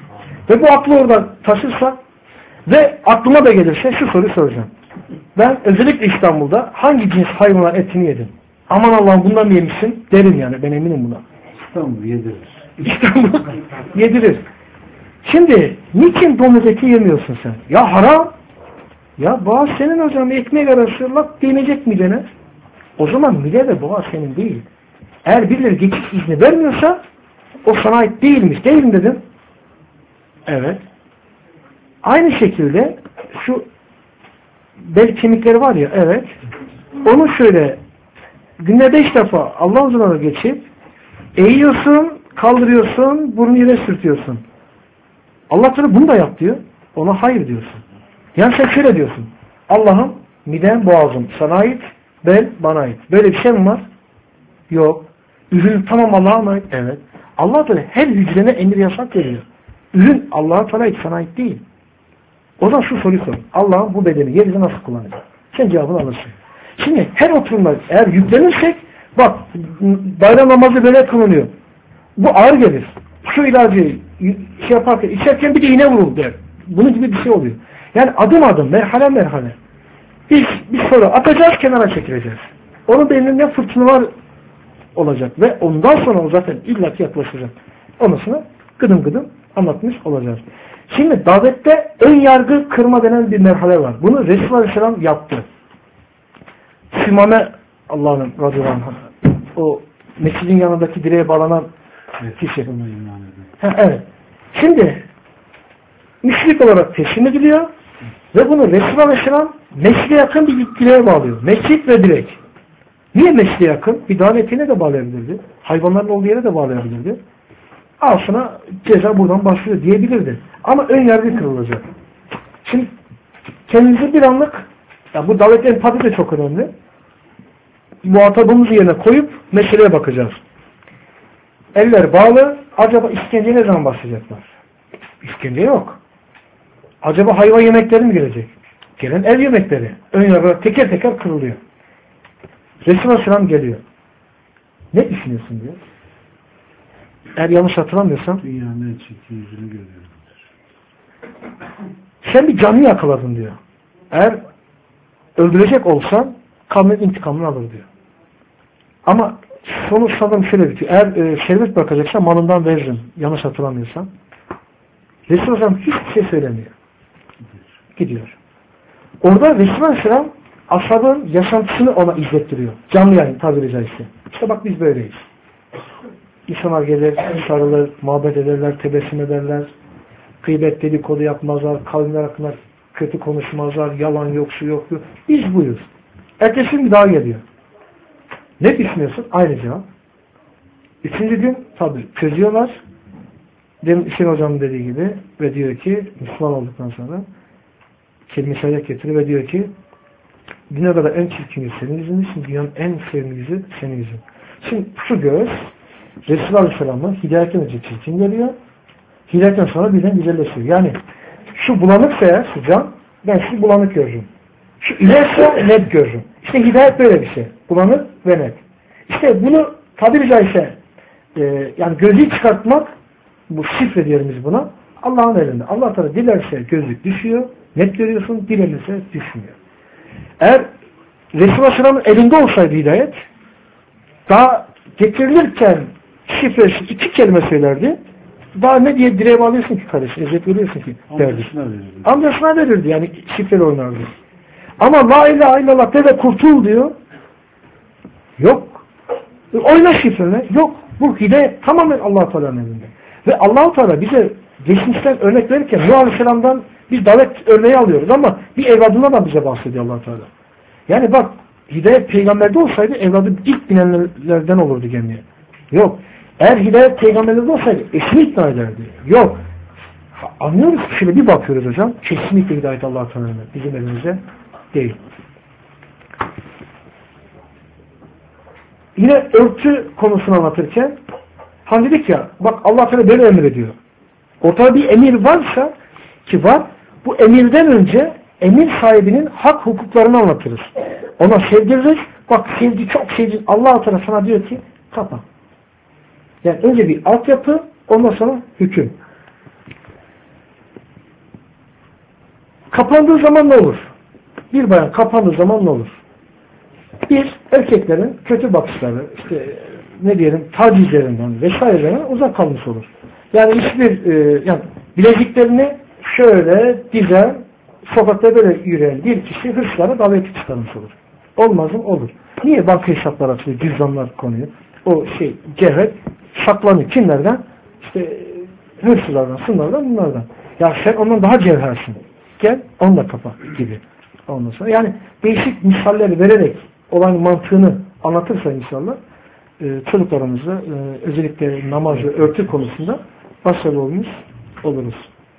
Ve bu aklı oradan taşırsak ve aklıma da gelirse şu soruyu soracağım. Ben özellikle İstanbul'da hangi cins hayvanların etini yedim? Aman Allah'ım bundan mı yemişsin? Derim yani. Ben eminim buna. İstanbul yedirir. İstanbul yedirir. Şimdi niçin domuz eti yemiyorsun sen? Ya haram. Ya boğaz senin hocam. Ekmek arası lak değmeyecek midene. O zaman mide ve boğaz senin değil. Eğer birileri geçiş izni vermiyorsa o sana ait değilmiş. Değil mi dedim? Evet. Aynı şekilde şu bel kemikleri var ya, evet. Onu şöyle günde 5 defa Allah uzunluğuna geçip eğiyorsun, kaldırıyorsun, burnu yere sürtüyorsun. Allah Teala bunu da yap diyor. Ona hayır diyorsun. Yani sen şöyle diyorsun. Allah'ım midem, boğazım sana ait, bel bana ait. Böyle bir şey mi var? Yok. Ürün tamam Allah'a ait. Evet. Allah Teala her hücrene emir yasak veriyor. Ürün Allah'a Teala ait, sana ait değil. O zaman şu soruyu sor. Allah'ım bu bedeni yeryüzünde nasıl kullanacak? Sen cevabını alırsın. Şimdi her oturumda eğer yüklenirsek, bak bayram namazı böyle kılınıyor. Bu ağır gelir. Şu ilacı şey yaparken, içerken bir de iğne vurul der. Bunun gibi bir şey oluyor. Yani adım adım, merhale merhale. Biz bir soru atacağız, kenara çekileceğiz. Onun beyninde fırtınalar olacak ve ondan sonra o zaten illaki yaklaşacak. Onusunu gıdım gıdım anlatmış olacağız. Şimdi davette ön yargı kırma denen bir merhale var. Bunu Resulullah Aleyhisselam yaptı. Sümame Allah'ın radıyallahu anh, o mescidin yanındaki direğe bağlanan kişi. Evet. Şimdi müşrik olarak teslim ediliyor ve bunu Resulullah Aleyhisselam mescide yakın bir direğe bağlıyor. Mescid ve direk. Niye mescide yakın? Bir davetine de bağlayabilirdi. Hayvanların olduğu yere de bağlayabilirdi. Al sana ceza buradan başlıyor diyebilirdi. Ama ön yargı kırılacak. Şimdi kendinizi bir anlık, ya bu davet empati de çok önemli. Muhatabımızı yerine koyup meseleye bakacağız. Eller bağlı. Acaba işkence ne zaman başlayacaklar? İşkence yok. Acaba hayvan yemekleri mi gelecek? Gelen ev yemekleri. Ön yargı teker teker kırılıyor. Resulullah Aleyhisselam geliyor. Ne düşünüyorsun diyor. Eğer yanlış hatırlamıyorsam dünyanın en çirkin yüzünü görüyorum. Sen bir canlı yakaladın diyor. Eğer öldürecek olsan kavmin intikamını alır diyor. Ama sonuç sanırım şöyle bitiyor. Eğer şerbet bırakacaksa malından veririm. Yanlış hatırlamıyorsam. Resulullah Aleyhisselam hiçbir şey söylemiyor. Gidiyor. Orada Resulullah Aleyhisselam ashabın yaşantısını ona izlettiriyor. Canlı yayın tabiri caizse. İşte bak biz böyleyiz. İnsanlar gelir, sarılır, muhabbet ederler, tebessüm ederler. Gıybet, dedikodu yapmazlar, kavimler hakkında kötü konuşmazlar, yalan yok, şu yok, yok. Biz buyuz. Ertesi gün bir daha geliyor. Ne düşünüyorsun? Aynı cevap. Üçüncü gün tabii çözüyorlar. Demin Hüseyin Hocam'ın dediği gibi ve diyor ki Müslüman olduktan sonra kelime şehadet getiriyor ve diyor ki dünya kadar en çirkin yüz senin yüzün, şimdi dünyanın en sevimli yüzü senin yüzün. Şimdi şu göz Resulullah Aleyhisselam'ın hidayetten önce çirkin geliyor. Hidayetten sonra birden güzelleşiyor. Yani şu bulanıksa eğer şu can, ben sizi bulanık görürüm. Şu ilerse net görürüm. İşte hidayet böyle bir şey. Bulanık ve net. İşte bunu tabiri caizse yani gözlüğü çıkartmak, bu şifre diyelim biz buna, Allah'ın elinde. Allah Teala dilerse gözlük düşüyor, net görüyorsun, dilerse düşmüyor. Eğer Resulullah Aleyhisselam'ın elinde olsaydı hidayet, daha getirilirken şifresi 2 kelime söylerdi. Daha ne diye direğe bağlıyorsun ki kardeşim, eziyet veriyorsun ki derdi. Amcasına verirdi yani şifreli oynardı. Ama la ilahe illallah de kurtul diyor. Yok. Oyna şifrene. Yok. Bu hidayet tamamen Allah-u Teala'nın elinde. Ve Allah-u Teala bize geçmişten örnek verirken Nuh Aleyhisselam'dan biz davet örneği alıyoruz ama bir evladından da bize bahsediyor Allah-u Teala. Yani bak hidayet peygamberde olsaydı evladı ilk binenlerden olurdu gemiye. Yok. Eğer hidayet peygamberde olsaydı eşini ikna ederdi. Yok. Anlıyoruz. Şöyle bir bakıyoruz hocam. Kesinlikle hidayet Allah-u Teala'nın bizim elimizde değil. Yine örtü konusunu anlatırken hani dedik ya bak Allah Teala böyle emrediyor. Ortada bir emir varsa ki var, bu emirden önce emir sahibinin hak hukuklarını anlatırız. Ona sevdiririz. Bak sevdi çok sevdi. Allah Teala sana diyor ki kapa. Yani önce bir altyapı, ondan sonra hüküm. kapandığı zaman ne olur? Bir bayan kapandığı zaman ne olur? Bir, erkeklerin kötü bakışları, işte ne diyelim, tacizlerinden vesairelerinden uzak kalmış olur. Yani hiçbir, yani bileziklerini şöyle dizer, sokakta böyle yürüyen bir kişi hırslara daveti çıkarmış olur. Olmaz mı? Olur. Niye banka hesapları açılıyor, cüzdanlar konuyor? O cevher saklanıyor. Kimlerden? İşte hırsızlardan, sınırlardan, bunlardan. Ya sen ondan daha cevhersin. Gel, onunla kapa gibi. Ondan sonra. Yani değişik misalleri vererek olayın mantığını anlatırsa inşallah çocuklarımızla özellikle namaz ve örtü konusunda başarılı oluruz.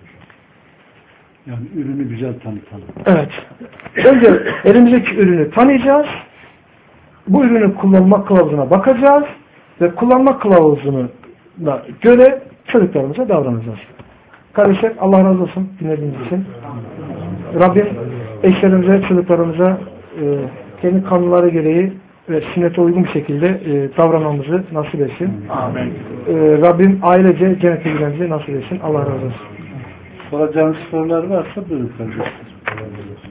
Yani ürünü güzel tanıtalım. Evet. Önce elimizdeki ürünü tanıyacağız. Bu ürünü kullanma kılavuzuna bakacağız ve kullanma kılavuzuna göre çocuklarımıza davranacağız. Kardeşler, Allah razı olsun dinlediğiniz için. Rabbim eşlerimize, çocuklarımıza kendi kanunları gereği ve sünnete uygun bir şekilde davranmamızı nasip etsin. Amin. Rabbim ailece cennete girmemizi nasip etsin. Allah razı olsun. Soracağınız sorular varsa buyurun kardeşler.